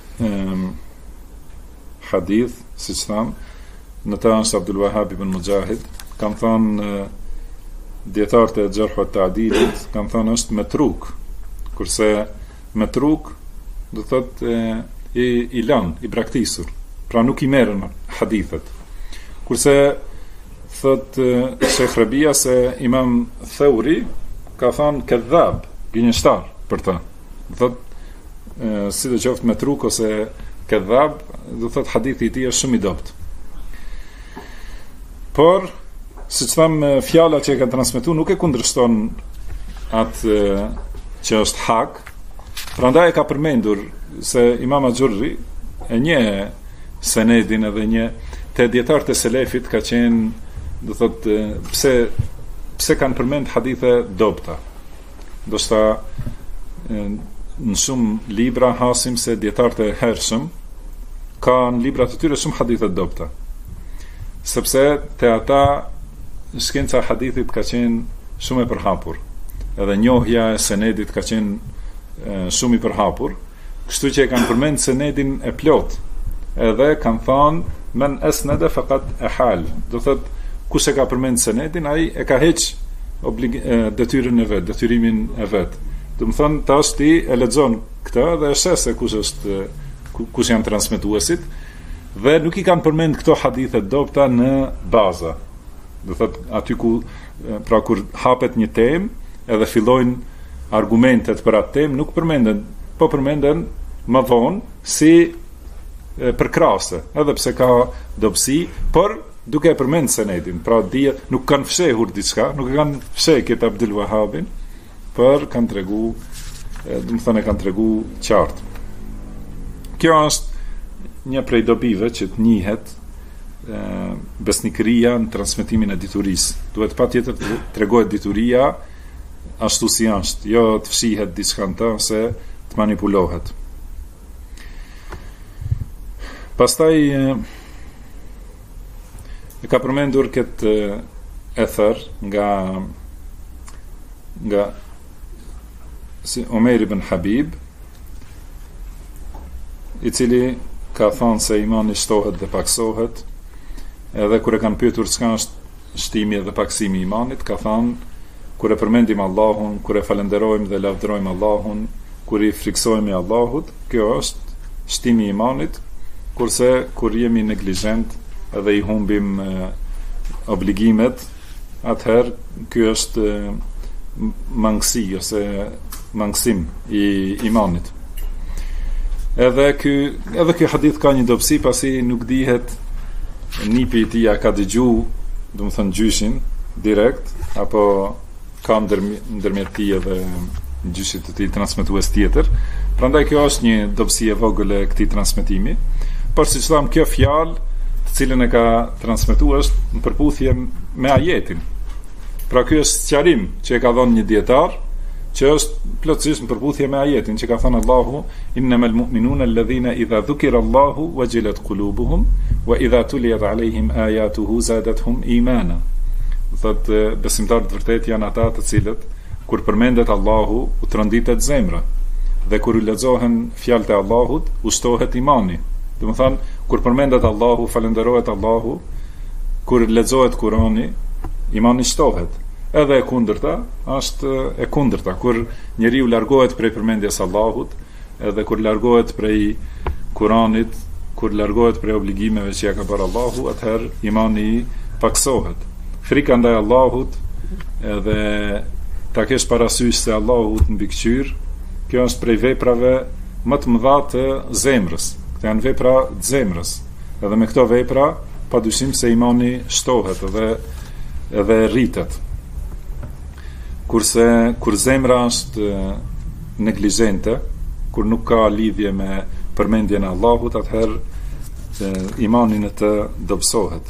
hadith, siç tham, në të është Abdul Wahhab ibn Mujahid, kam thënë dietarët e Jarh wa Ta'dilit kanë thënë është metruk, kurse metruk do thotë i lën, i braktisur, pra nuk i merren hadithet. Kurse thotë Sheikh Rabia se Imam Thauri ka thënë kadhab, gënjeshtar për të. Thotë sidoqoftë metruk ose kadhab, do thotë hadithi i tij është shumë i dobët. Por si që thamë, fjala që e ka transmetuar nuk e kundërshton atë që është hak. Prandaj e ka përmendur se Imam Axhurri e një senedin edhe një te dietarët e selefit ka qenë, do thotë, pse kanë përmend hadithe dobta. Do shta në shumë libra hasim se dietarët e hershëm kanë libra të tyre shumë hadithe të dobta. Sepse te ata shkenca e hadithit ka qenë shumë e përhapur. Edhe njohja e senedit ka qenë shumë i përhapur, kështu që e kanë përmend senedin e plot. Edhe kanë thënë men asnada faqat ahal. Do thotë kush e ka përmend senedin, ai e ka heq detyrën e vet, detyrimin e vet. Do të thonë tash ti e lexon këtë dhe e sheh se kush janë transmetuesit dhe nuk i kanë përmend këto hadithe dobta në baza. Do thotë aty ku pra kur hapet një temë edhe fillojnë argumentet për atë temë nuk përmenden, po përmenden më vonë si përkrahase, edhe pse ka dobësi, por duke e përmend senedin, pra dije nuk kanë fshehur diçka, nuk e kanë fshehur këtë Abdul Wahabin, por kanë tregu, do të thonë kanë tregu qartë. Kjo është një prej dobive që të njihet besnikëria në transmetimin e diturisë. Duhet patjetër të tregohet dituria ashtu si është, jo të fshihet diçka në të ose të manipulohet. Pastaj e ka përmendur këtë ether nga si Omer ibn Habib, i cili ka thënë se imani shtohet dhe paksohet, edhe kur e kanë pyetur çka është shtimi dhe paksimi i imanit, ka thënë kur e përmendim Allahun, kur e falenderojmë dhe lavdërojmë Allahun, kur i friksohemi Allahut, kjo është shtimi i imanit, kurse kur jemi neglizhent edhe i humbim obligimet, atëherë ky është mangësi ose mangësim i imanit. Edhe ky hadith ka një dobësi pasi nuk dihet nipi i tij ka dëgju, do të thënë gjyshin direkt apo ka ndërmjet tij edhe gjyshit të tij transmetues tjetër. Prandaj kjo është një dobësi e vogël e këtij transmetimi. Por siç tham, kjo fjalë të cilën e ka transmetuar është në përputhje me ajetin. Pra ky është sqarim që e ka dhënë një dietar, që është plotësisht në përputhje me ajetin që ka thënë Allahu innamal mu'minuna alladhina idha dhukira Allahu wajilat qulubuhum wa idha tuliyat alayhim ayatuhu zadatuhum imana. Thotë besimtarët vërtet janë ata të cilët kur përmendet Allahu u tronditet zemra dhe kur u lexohen fjalët e Allahut u shtohet imani. Do të thonë kur përmendet Allahu, falenderohet Allahu, kur lexohet Kurani, imani shtohet. Edhe e kundërta është e kundërta, kur njeriu largohet prej përmendjes Allahut, edhe kur largohet prej Kuranit, kur largohet prej obligimeve që ja ka bërë Allahu, atëherë imani paksohet. Frika ndaj Allahut edhe ta kesh parasysh se Allahu të mbikëqyr, kjo është prej veprave më të mëdha të zemrës. Këto janë vepra të zemrës. Edhe me këto vepra padyshim se imani shtohet edhe rritet. Kurse kur zemra është neglizhente, kur nuk ka lidhje me përmendjen e Allahut, atëherë imani në të dobësohet.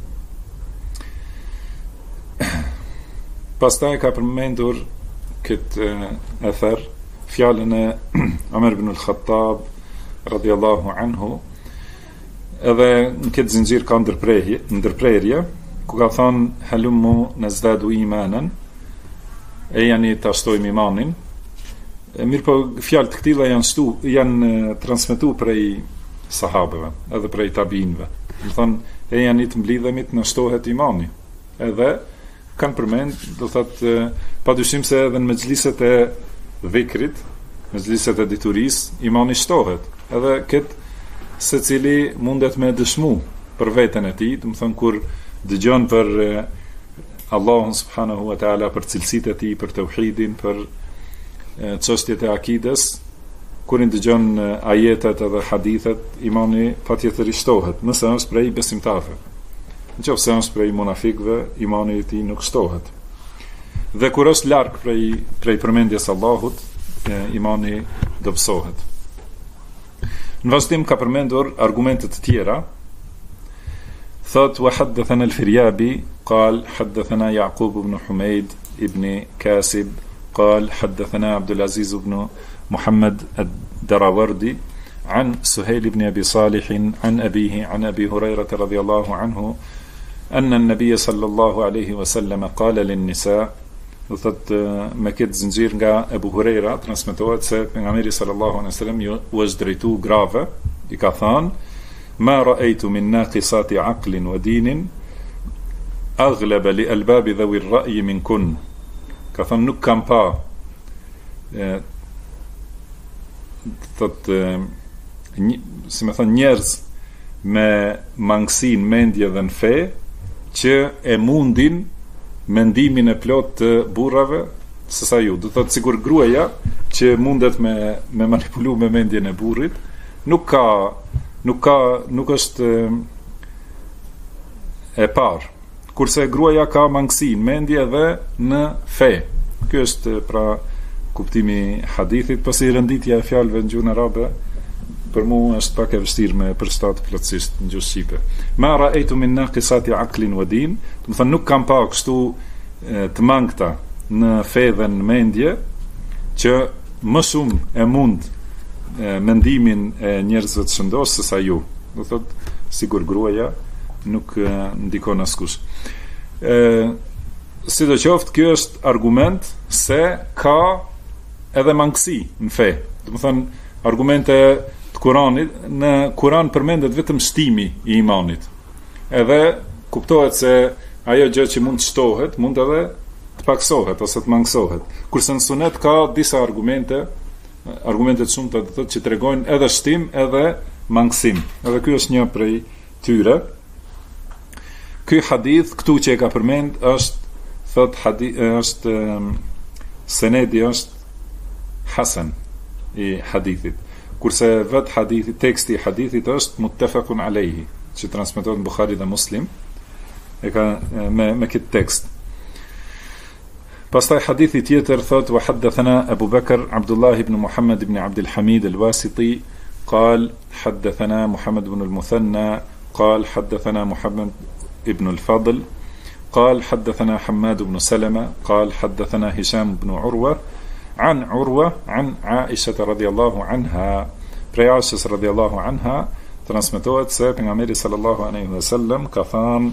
Pastaj ka përmendur këtë ether fjalën e Omer ibn al-Khattab radhiyallahu anhu, edhe në këtë zinxhir ka ndërprerje, ku ka thënë halummu nazdadu imanan, e janë të ashtojmë imanin. Mirë po fjalët të këtilla janë transmetuar prej sahabeve, edhe prej tabiinëve. Do thonë e janë të mblidhemi të nashtohet imani. Edhe kanë përmend, do thotë padyshim se edhe në mexhliset e dhikrit, mexhliset e diturisë, imani shtohet. Edhe këtë secili mundet me dëshmu për veten e tij, do të thonë kur dëgjon për Allahun subhanahu wa taala, për cilësitë e tij, për tauhidin, për çështjet e akides, kur i dëgjon ajetet edhe hadithet, imani patjetër i shtohet, nëse është prej besimtarëve. Nëse është prej munafikëve, imani i tij nuk shtohet. Dhe kur është larg prej përmendjes Allahut, imani dobësohet. Në vazhdim ka përmendur argumente të tjera. Thot wa haddathana al-Firyabi قال حدثنا يعقوب بن حميد ابن كاسب قال حدثنا عبد العزيز بن محمد الدراوردي عن سهيل بن أبي صالح عن أبيه عن أبي هريرة رضي الله عنه أن النبي صلى الله عليه وسلم قال للنساء. Do thot me këtë zinxhir nga Ebu Hurejra transmetohet se pejgamberi sallallahu alaihi wasallam u është drejtuar grave, i ka thënë: ma ra'aytu min naqisati aqlin wa dinin aghlaba li albabi dhawi ar-ra'yi minkun. Ka thënë nuk kam pa si më thënë njerëz me mangësinë, mendje dhe në fe që e mundin mendimin e plot të burrave sesa ju. Do thotë sigur gruaja që mundet me manipulu me mendjen e burrit nuk është e parë, kurse gruaja ka mangësinë, mendje dhe në fe. Ky është pra kuptimi hadithit, pasi rënditja e fjalëve në gjuhën arabe për mua është pak e vështirë me përshtat plotësisht në gjuhën shqipe. Ma ra'aytu min naqisati aqlin wa din, do të thonë nuk kam pa kështu të mangëta në fe dhe në mendje që më shumë e mund mendimin e njerëzve të shëndosh sesa ju. Do thotë sigur gruaja nuk ndikon askush. Sidoqoftë, ky është argument se ka edhe mangësi në fe. Do të thonë argumente të Kuranit, në Kuran përmendet vetëm shtimi i imanit. Edhe kuptohet se ajo gjë që mund të shtohet, mund edhe të paksohet ose të mangësohet. Kurse në Sunet ka disa argumente të shumta, do thotë, që tregojnë edhe shtim edhe mangësim. Edhe ky është një prej tyre. Ky hadith këtu që e ka përmend është senedi është hasan i hadithit. Kurse vetë hadithi, teksti i hadithit është muttafaqun alayhi, që transmetohet në Buhari dhe Muslim, e ka me këtë tekst. Pastaj hadithi tjetër thot: wa haddathana Abu Bakr Abdullah ibn Muhammad ibn Abd al-Hamid al-Wasiti قال حدثنا محمد بن المثنى قال حدثنا محمد ابن الفضل قال حدثنا حماد بن سلمة قال حدثنا هشام بن عروة عن عروة عن عائشة رضي الله عنها. Prej Aishës رضي الله عنها transmetohet se pejgamberi sallallahu alaihi wasallam ka thënë: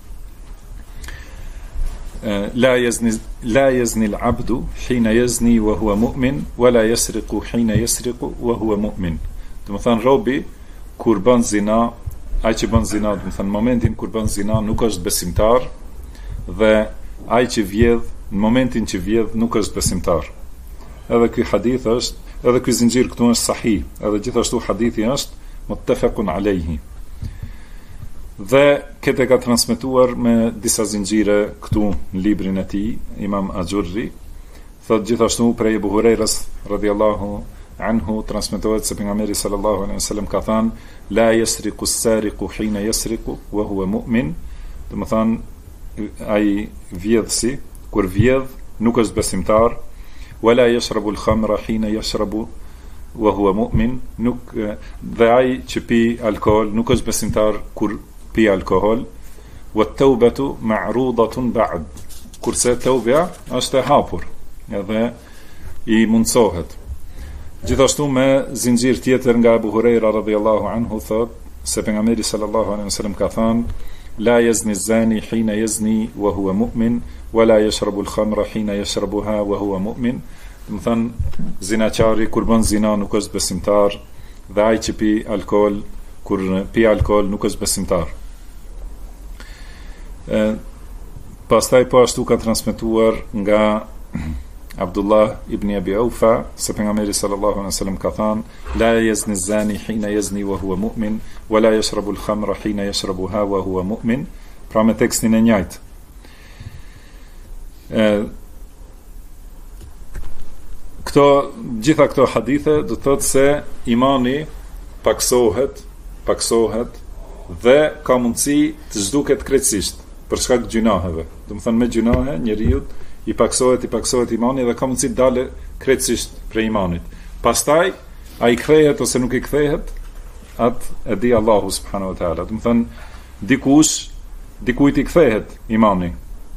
لا يزني العبد حين يزني وهو مؤمن ولا يسرق حين يسرق وهو مؤمن. Do të thënë robi kur bën zina, ai që bën zina, do të thënë momentin kur bën zina nuk është besimtar, dhe ai që vjedh në momentin që vjedh nuk është besimtar. Edhe ky hadith është, edhe ky zinxhir këtu është sahih, edhe gjithashtu hadithi është muttafaqun alayhi. Dhe këtë ka transmetuar me disa zinxhire këtu në librin e tij Imam Ajurri. Thot gjithashtu prej Abu Hurajras radhiyallahu anhu transmetohet se pejgamberi sallallahu alaihi wasallam ka thënë: la yasriqu as-sariqu hina yasriqu wa huwa mu'min. Do të thonë ai vjedhsi kur vjedh nuk është besimtar. Wala yashrabu al-khamra hina yashrabu wa huwa mu'min. Nuk dhe ai që pi alkool nuk është besimtar kur pi alkool. Wa at-taubatu ma'rudatun ba'd. Kurse tauba është e hapur, edhe i mundsohet. Gjithashtu me zinxhir tjetër nga Abu Hurajra radhiyallahu anhu thot se pejgamberi sallallahu alaihi wasallam ka thënë: la yazni az-zani hina yazni wa huwa mu'min wa la yashrabu al-khamra hina yashrabuha wa huwa mu'min. Do të thënë zinaçari kur bën zina nuk është besimtar, dhe ai që pi alkool kur pi alkool nuk është besimtar. Pastaj po ashtu ka transmetuar nga Abdullah ibn Abi Aufa se pejgamberi sallallahu alaihi wasallam ka thënë: la yazni az-zani hina yazni wa huwa mu'min wa la yashrabu al-khamra hina yashrabuha wa huwa mu'min. Pra me tekstin e njëjtë. Gjitha këto hadithe do të thotë se imani paksohet dhe ka mundësi të zhduket krejtësisht për shkak të gjunaheve. Do të thonë me gjunahe njeriu i paksohet imani dhe ka mundësi të dalë krejtësisht prej imanit. Pastaj ai kthehet ose nuk i kthehet, atë e di Allahu subhanahu wa taala. Do të thonë dikujt i kthehet imani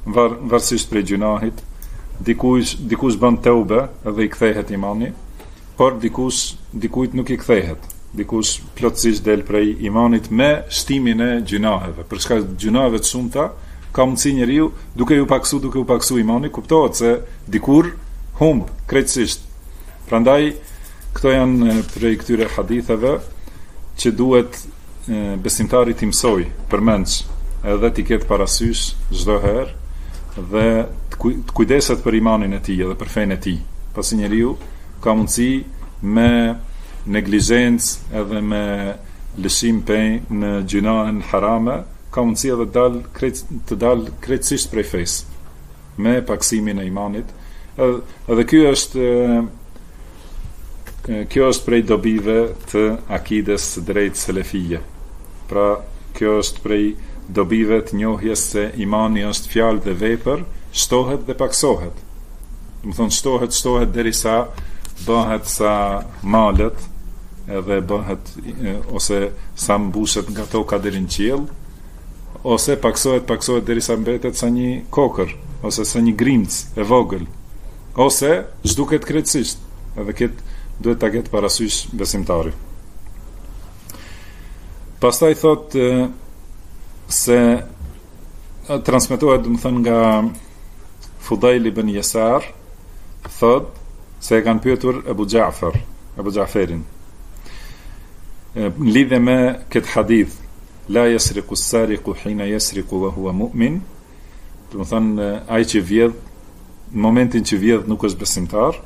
varësisht prej gjunahit, dikush bën teube dhe i kthehet imani, por dikujt nuk i kthehet. Dikush plotësisht del prej imanit me shtimin e gjunaheve. Për shkak të gjunaheve të shumta, ka mundësi njeriu duke u paksu imani, kuptohet se dikur humb krejtësisht. Prandaj këto janë prej këtyre haditheve që duhet besimtari t'i mësoj përmendsh, edhe t'i ketë parasysh çdo herë dhe të kujdeset për imanin e tij edhe për fenë e tij. Pasi njeriu ka mundësi me neglizhencë edhe me lëshim në gjunahën harame, ka mundësi edhe të dalë krejtësisht prej fesë me paksimin e imanit. Edhe kjo është prej dobive të akides drejt selefije. Pra, kjo është prej dobive të njohjes se imani është fjalë dhe vepër, shtohet dhe paksohet. Do të thonë shtohet derisa bëhet sa malet, edhe bëhet ose sa mbushet nga toka deri në qiell, ose paksohet derisa mbetet sa një kokër, ose sa një grimc e vogël, ose zhduket krejtësisht. Edhe duhet ta ketë parasysh besimtari. Pastaj thot se transmetohet, do të thënë, nga Fudail ibn Yasar, thot se e kanë pyetur Abu Ja'farin në lidhje me këtë hadith, la yasriqu as-sariqu hina yasriqu wa huwa mu'min, do të thënë ai që vjedh në momentin që vjedh nuk është besimtar,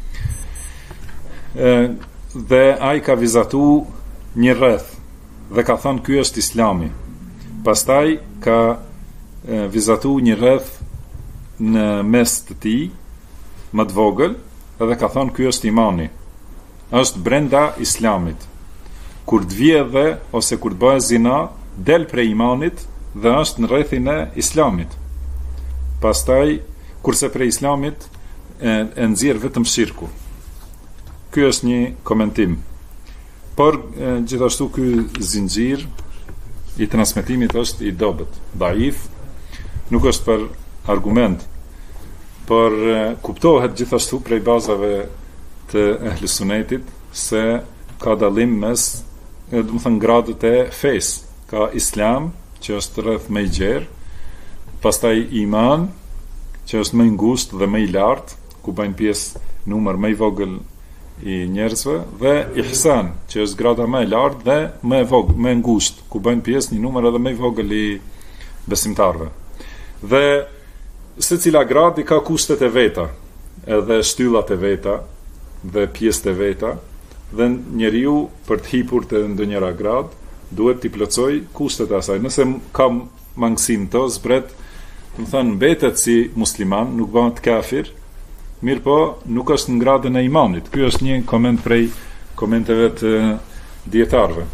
dhe ai ka vizatu një rreth dhe ka thënë ky është Islami. Pastaj ka vizatu një rreth në mes të tij më të vogël dhe ka thënë ky është imani, është brenda Islamit. Kur të vjedhë ose kur të bëhet zina, del prej imanit dhe është në rrethin e Islamit. Pastaj, kurse prej Islamit e nxjerr vetëm shirku. Ky është një komentim. Por gjithashtu ky zinxhir i transmetimit është i dobët, daif, nuk është për argument, por kuptohet gjithashtu prej bazave të ehli sunetit se ka dallim mes, do të thënë, gradët e fesë. Ka Islam, që është rreth më i gjerë, pastaj iman, që është më i ngushtë dhe më i lartë, ku bëjnë pjesë numër më i vogël i njerëzve, dhe ihsan, që është grada më e lartë dhe më e ngushtë, ku bëjnë pjesë një numër edhe më i vogël i besimtarëve. Dhe secila gradi ka kushtet e veta, edhe shtyllat e veta dhe pjesët e veta, dhe njeriu për të hipur të ndonjëra grad duhet t'i plotësoj kushtet e asaj. Nëse ka mangësim të zbret, do të thënë, mbetet si musliman, nuk bëhet kafir, mirë po nuk është në gradën e imanit. Ky është një koment prej komenteve të dietarëve.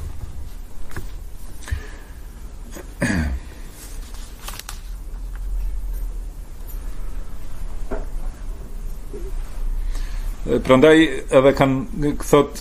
Prandaj edhe kanë thot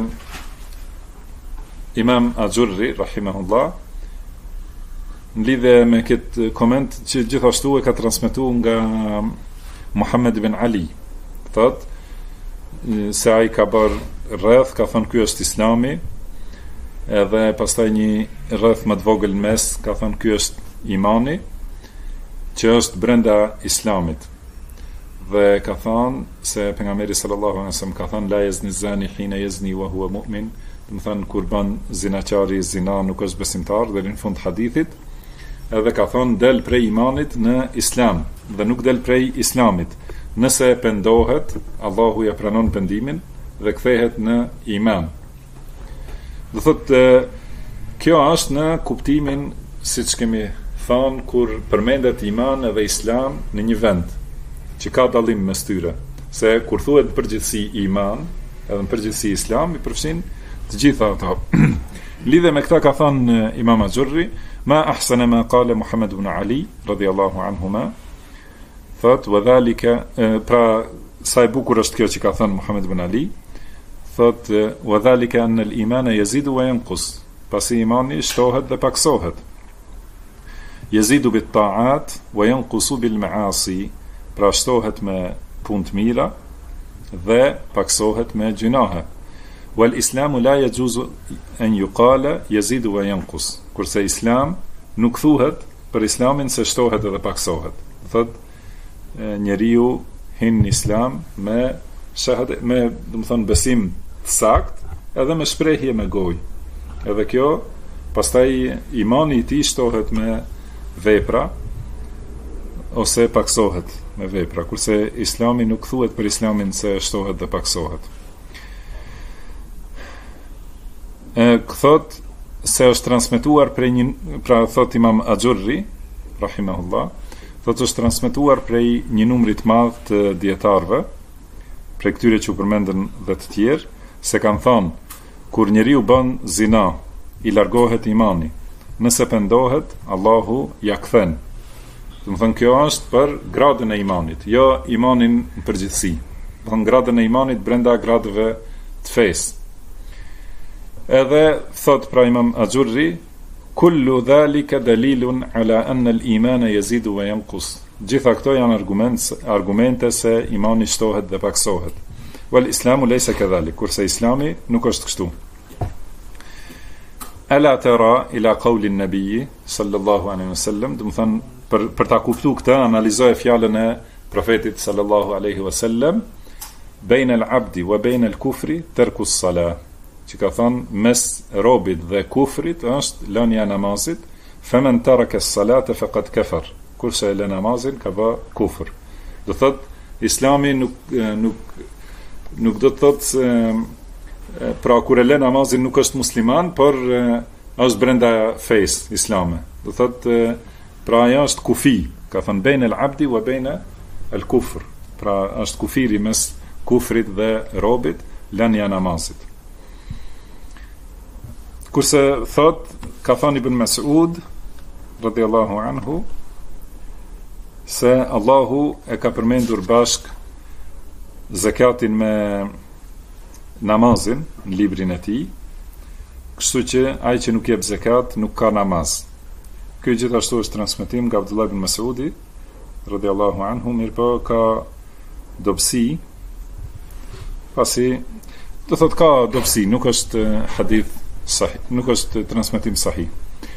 Imam Ajurri rahimahullah në lidhje me këtë koment që gjithashtu e ka transmetuar nga Muhammed ibn Ali, thot se ai ka bërë rreth, ka thënë ky është Islami, edhe pastaj një rreth më të vogël mes ka thënë ky është imani, që është brenda Islamit. Dhe ka thënë se pejgamberi sallallahu alaihi wasallam ka thënë la yazni zani hina yazni wa huwa mu'min, do të thënë kur bën zinaqari zina nuk është besimtar, dhe në fund hadithit edhe ka thënë del prej imanit në Islam dhe nuk del prej Islamit. Nëse pendohet, Allahu ja pranon pendimin dhe kthehet në iman. Do thotë kjo është në kuptimin siç kemi thënë kur përmendet iman edhe Islam në një vend, që ka dallim mes tyre, se kur thuhet në përgjithësi iman, edhe në përgjithësi Islam, i përfshin të gjitha ato. Lidhe me këta ka thënë Imam Ajurri, ma ahsana ma qala Muhammad ibn Ali radhiyallahu anhuma, thot wa dhalika, pra sa e bukur është kjo që ka thënë Muhammad ibn Ali, thot wa dhalika anna al-iman yazidu wa yanqus, pasi imani shtohet dhe paksohet. Yazidu bit ta'at wa yanqusu bil ma'asi, pra shtohet me punë të mira dhe paksohet me gjunahe. Wal islamu la yajuzu an yuqala yazidu wa yanqus. Kurse islam nuk thuhet për islamin se shtohet edhe paksohet. Thot njeriu hin në islam me shahadet, me besim të sakt edhe me shprehje me gojë. Edhe kjo pastaj imani i tij shtohet me vepra ose paksohet me vepra, kurse islami nuk thuhet për islamin se shtohet dhe paksohet. Thot se është transmetuar prej një, pra thot Imam Axhurri rahimahullah, thot është transmetuar prej një numri të madh të dietarëve, prej këtyre që u përmendën dhe të tjerë, se kanë thonë kur njeriu bën zina, i largohet imani. Nëse pendohet, Allahu ja kthen. Do të thonë kjo është për gradën e imanit, jo imanin në përgjithësi. Do të thonë gradën e imanit brenda gradëve të fesë. Edhe thot pra Imam Axhurri, kullu dhalika dalilun ala anna al-iman yazidu wa yanqus. Gjitha këto janë argumente se imani shtohet dhe paksohet. Wal islamu laysa kadhalik, kurse islami nuk është kështu. Ala tara ila qawli an-nabi sallallahu alaihi wasallam, do të thonë për ta kuptuar këtë, analizoje fjalën e profetit sallallahu alaihi wasallam, baina al-abdi wa baina al-kufri tarku as-salah. Që ka thonë mes robit dhe kufrit është lënia e namazit, faman taraka as-salata faqad kafar. Kurse e lë namazin ka bë kufër. Do thot islami nuk do të thotë pra kur e lë namazin nuk është musliman, por është brenda fesë islame. Do thot pra ajo është kufi, ka thënë baina al-abdi wa baina al-kufr. Pra është kufiri mes kufrit dhe robit, lënia e namazit. Kurse thot, ka thënë Ibn Mas'ud radhiyallahu anhu, se Allahu e ka përmendur bashk zakatin me namazin në librin e tij, kështu që ai që nuk jep zakat nuk ka namaz. Ky gjithashtu është transmetim nga Abdullah ibn Mas'udi radhiyallahu anhu, mirëpo ka dobësi, pasi do thot ka dobësi, nuk është hadith sahih, nuk është transmetim sahih.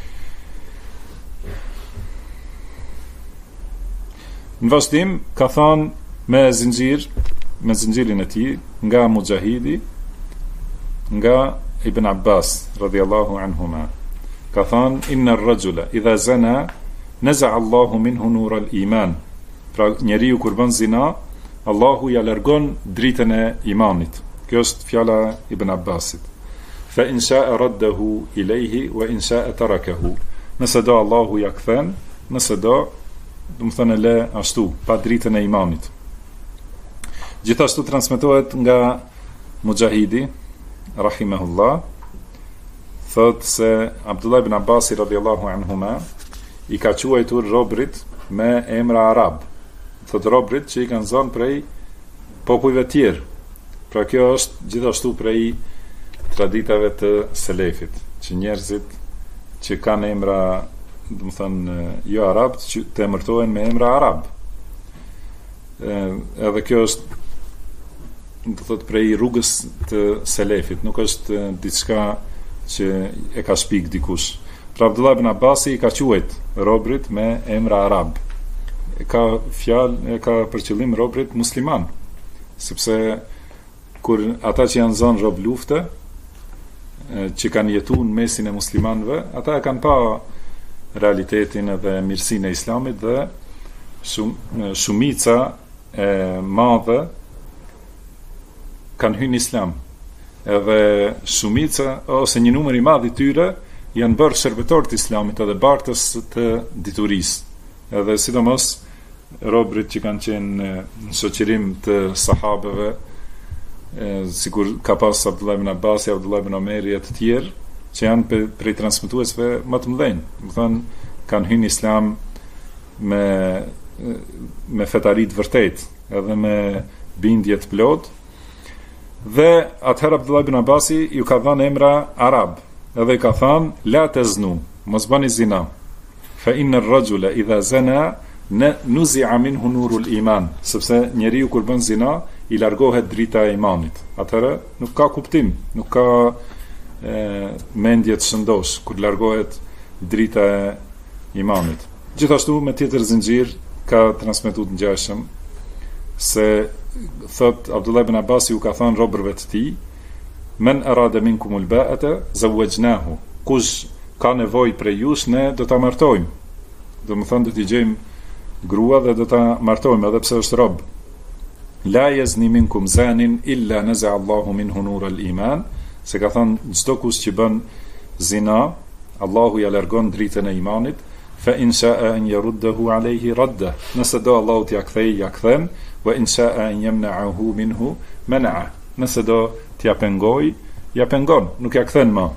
Në vazhdim ka thënë me zinxhirin e tij nga Mujahidi, nga Ibn Abbas radhiyallahu anhuma, ka thënë inna ar-rajula idha zana naza Allahu minhu nur al-iman. Pra njeriu kur bën zina, Allahu ja largon dritën e imanit. Kjo është fjala Ibn Abbasit. Fa in sha'a raddahu ilayhi wa in sha'a tarakahu. Nëse do Allahu ja kthen, nëse do më thënë le ashtu, pa dritën e imanit. Gjithashtu transmetohet nga Mujahidi rahimahullah, thot se Abdullah ibn Abbas radhiyallahu anhuma i ka quajtur robrit me emra arab. Thot robrit që i kanë zonë prej popujve tjerë. Pra kjo është gjithashtu prej traditave të selefit, që njerëzit që kanë emra, do të thënë jo arab, që të emërtohen me emra arab. Edhe kjo është, do të thotë, prej rrugës të selefit, nuk është diçka që e ka shpik dikush. Pra Abdullah ibn Abbasi i ka quajt robrit me emra arab. E ka për qëllim robrit musliman, sepse kur ata që janë zonë rob lufte, që kanë jetu në mesin e muslimanëve, ata e kanë pa realitetin edhe mirësinë e islamit, dhe shumica e madhe kanë hyrë në islam. Edhe shumica ose një numër i madh i tyre janë bërë shërbëtor të islamit edhe bartës të diturisë. Edhe sidomos robrit që kanë qenë në shoqërim të sahabeve, sikur ka pas Abdullah ibn Abbasi, Abdullah ibn Omeri e të tjerë, që janë prej transmetuesve më të mëdhenj. Do thonë kanë hyrë në islam me fetari të vërtet, edhe me bindje të plot. Dhe atëherë Abdullah ibn Abbasi ju ka dhënë emra arab, edhe i ka thënë la taznu, mos bëni zina. Fa inna ar-rajula idha zana nuzi'a minhu nurul iman, sepse njeriu kur bën zina i largohet drita e imanit. Atëherë nuk ka kuptim, nuk ka mendje të shëndosh kur largohet drita e imanit. Gjithashtu me tjetër zinxhir ka transmetuar ngjashëm se thot Abdullah ibn Abbas u ka thënë robërve të tij, men arada minkumul ba'ata zawwajnahu, kush ka nevojë prej jush ne do ta martojmë. Do të thonë do t'i gjejmë grua dhe do ta martojmë edhe pse është rob. La yazni minkum zanin illa naza Allahu minhu nur al-iman, se ka thënë çdo kush që bën zina, Allahu ja largon dritën e imanit, fa in sha'a an yaruddahu alayhi radda. Nëse do Allahu t'ja kthej, ja kthen, wa in sha'a an yamna'ahu minhu mana'a. Nëse do t'ja pengoj, ja pengon, nuk ja kthen më.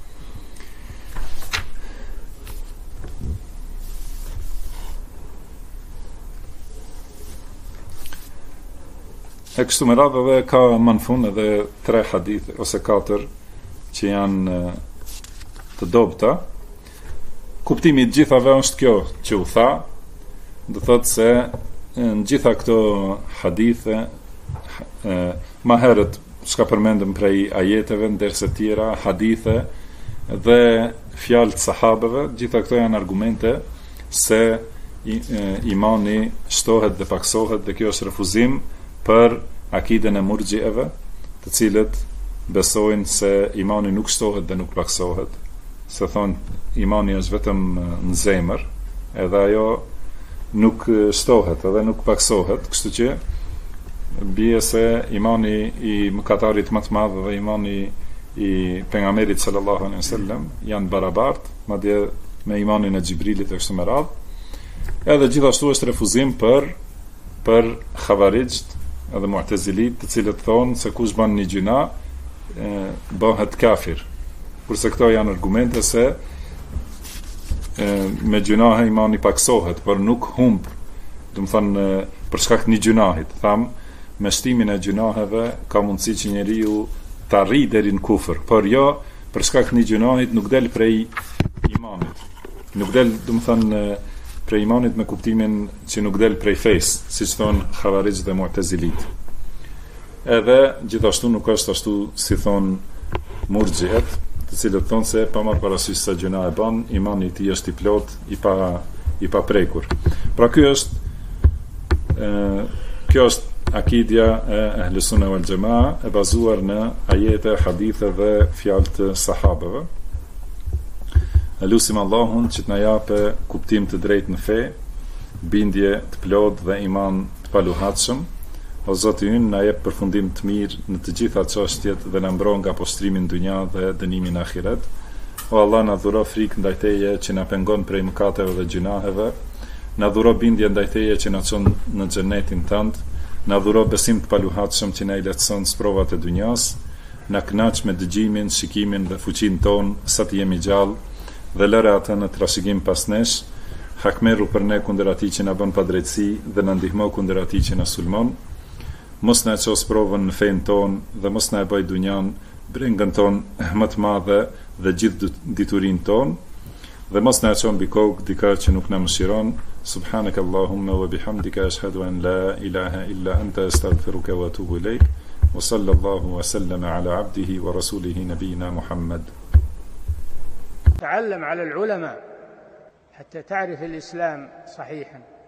E kështu me radhë dhe ka manfun edhe 3 hadith ose 4 që janë të dobta. Kuptimi i gjithave është kjo që u tha, do thotë se në gjitha këto hadithe më herët çka përmendëm prej ajeteve, ndërsa tjera hadithe dhe fjalë të sahabeve, gjitha këto janë argumente se imani shtohet dhe paksohet, dhe kjo është refuzim për akiden e murxhieve, të cilët besojnë se imani nuk shtohet dhe nuk paksohet, se thonë imani është vetëm në zemër, edhe ajo nuk shtohet edhe nuk paksohet, kështu që bie se imani i mëkatarit më të madh dhe imani i pejgamberit sallallahu alaihi wasallam janë barabartë, madje me imanin e Xhibrilit e kështu me radhë. Edhe gjithashtu është refuzim për xhavarixht edhe mu'tazilit, të cilët thonë se kush bën një gjuna bëhet kafir. Kurse këto janë argumente se me gjunahe imani paksohet, por nuk humb, do të thonë për shkak të një gjunahit. Tham, me shtimin e gjunaheve ka mundësi që njeriu të arrijë deri në kufër, por jo për shkak të një gjunahit nuk del prej imanit. Nuk del, do të thonë, prej imanit me kuptimin që nuk del prej fesë, siç thon xhavarixh dhe mu'tazilit. Edhe gjithashtu nuk është ashtu si thon murxhiet, të cilët thonë se pa marrë parasysh sa gjëna e bën, imani i tij është i plot, i pa prekur. Pra kjo është akidja e Ahlus Sunna wal Jamaa, e bazuar në ajete, hadithe dhe fjalë të sahabeve. Lusim Allahun që të na japë kuptim të drejtë në fe, bindje të plot dhe iman të paluhatshëm. O Zoti ynë, na jep përfundim të mirë në të gjitha çështjet dhe na mbron nga postrimi në dynja dhe dënimi në ahiret. O Allah, na dhuro frikë ndaj Teje që na pengon prej mëkateve dhe gjunaheve. Na dhuro bindje ndaj Teje që na çon në xhenetin tënd. Na dhuro besim të paluhatshëm që na i lehtëson sprovat e dynjas. Na kënaq me dëgjimin, shikimin dhe fuqinë ton sa të jemi gjallë, dhe lëre atë në trashëgim pas nesh. Hakmeru për ne kundër atij që na bën padrejtësi dhe na ndihmo kundër atij që na sulmon. Mos na ços provën në fen ton dhe mos na e bëj dunjan brengën ton më të madhe dhe gjithë diturinë ton, dhe mos na çon mbi kokë dikë që nuk na mëshiron. Subhanakallahumma wa bihamdika ashhadu an la ilaha illa anta astaghfiruka wa atubu ilayk. Wa sallallahu wa sallama ala abdihi wa rasulihi nabiyina Muhammad. تعلم على العلماء حتى تعرف الإسلام صحيحا.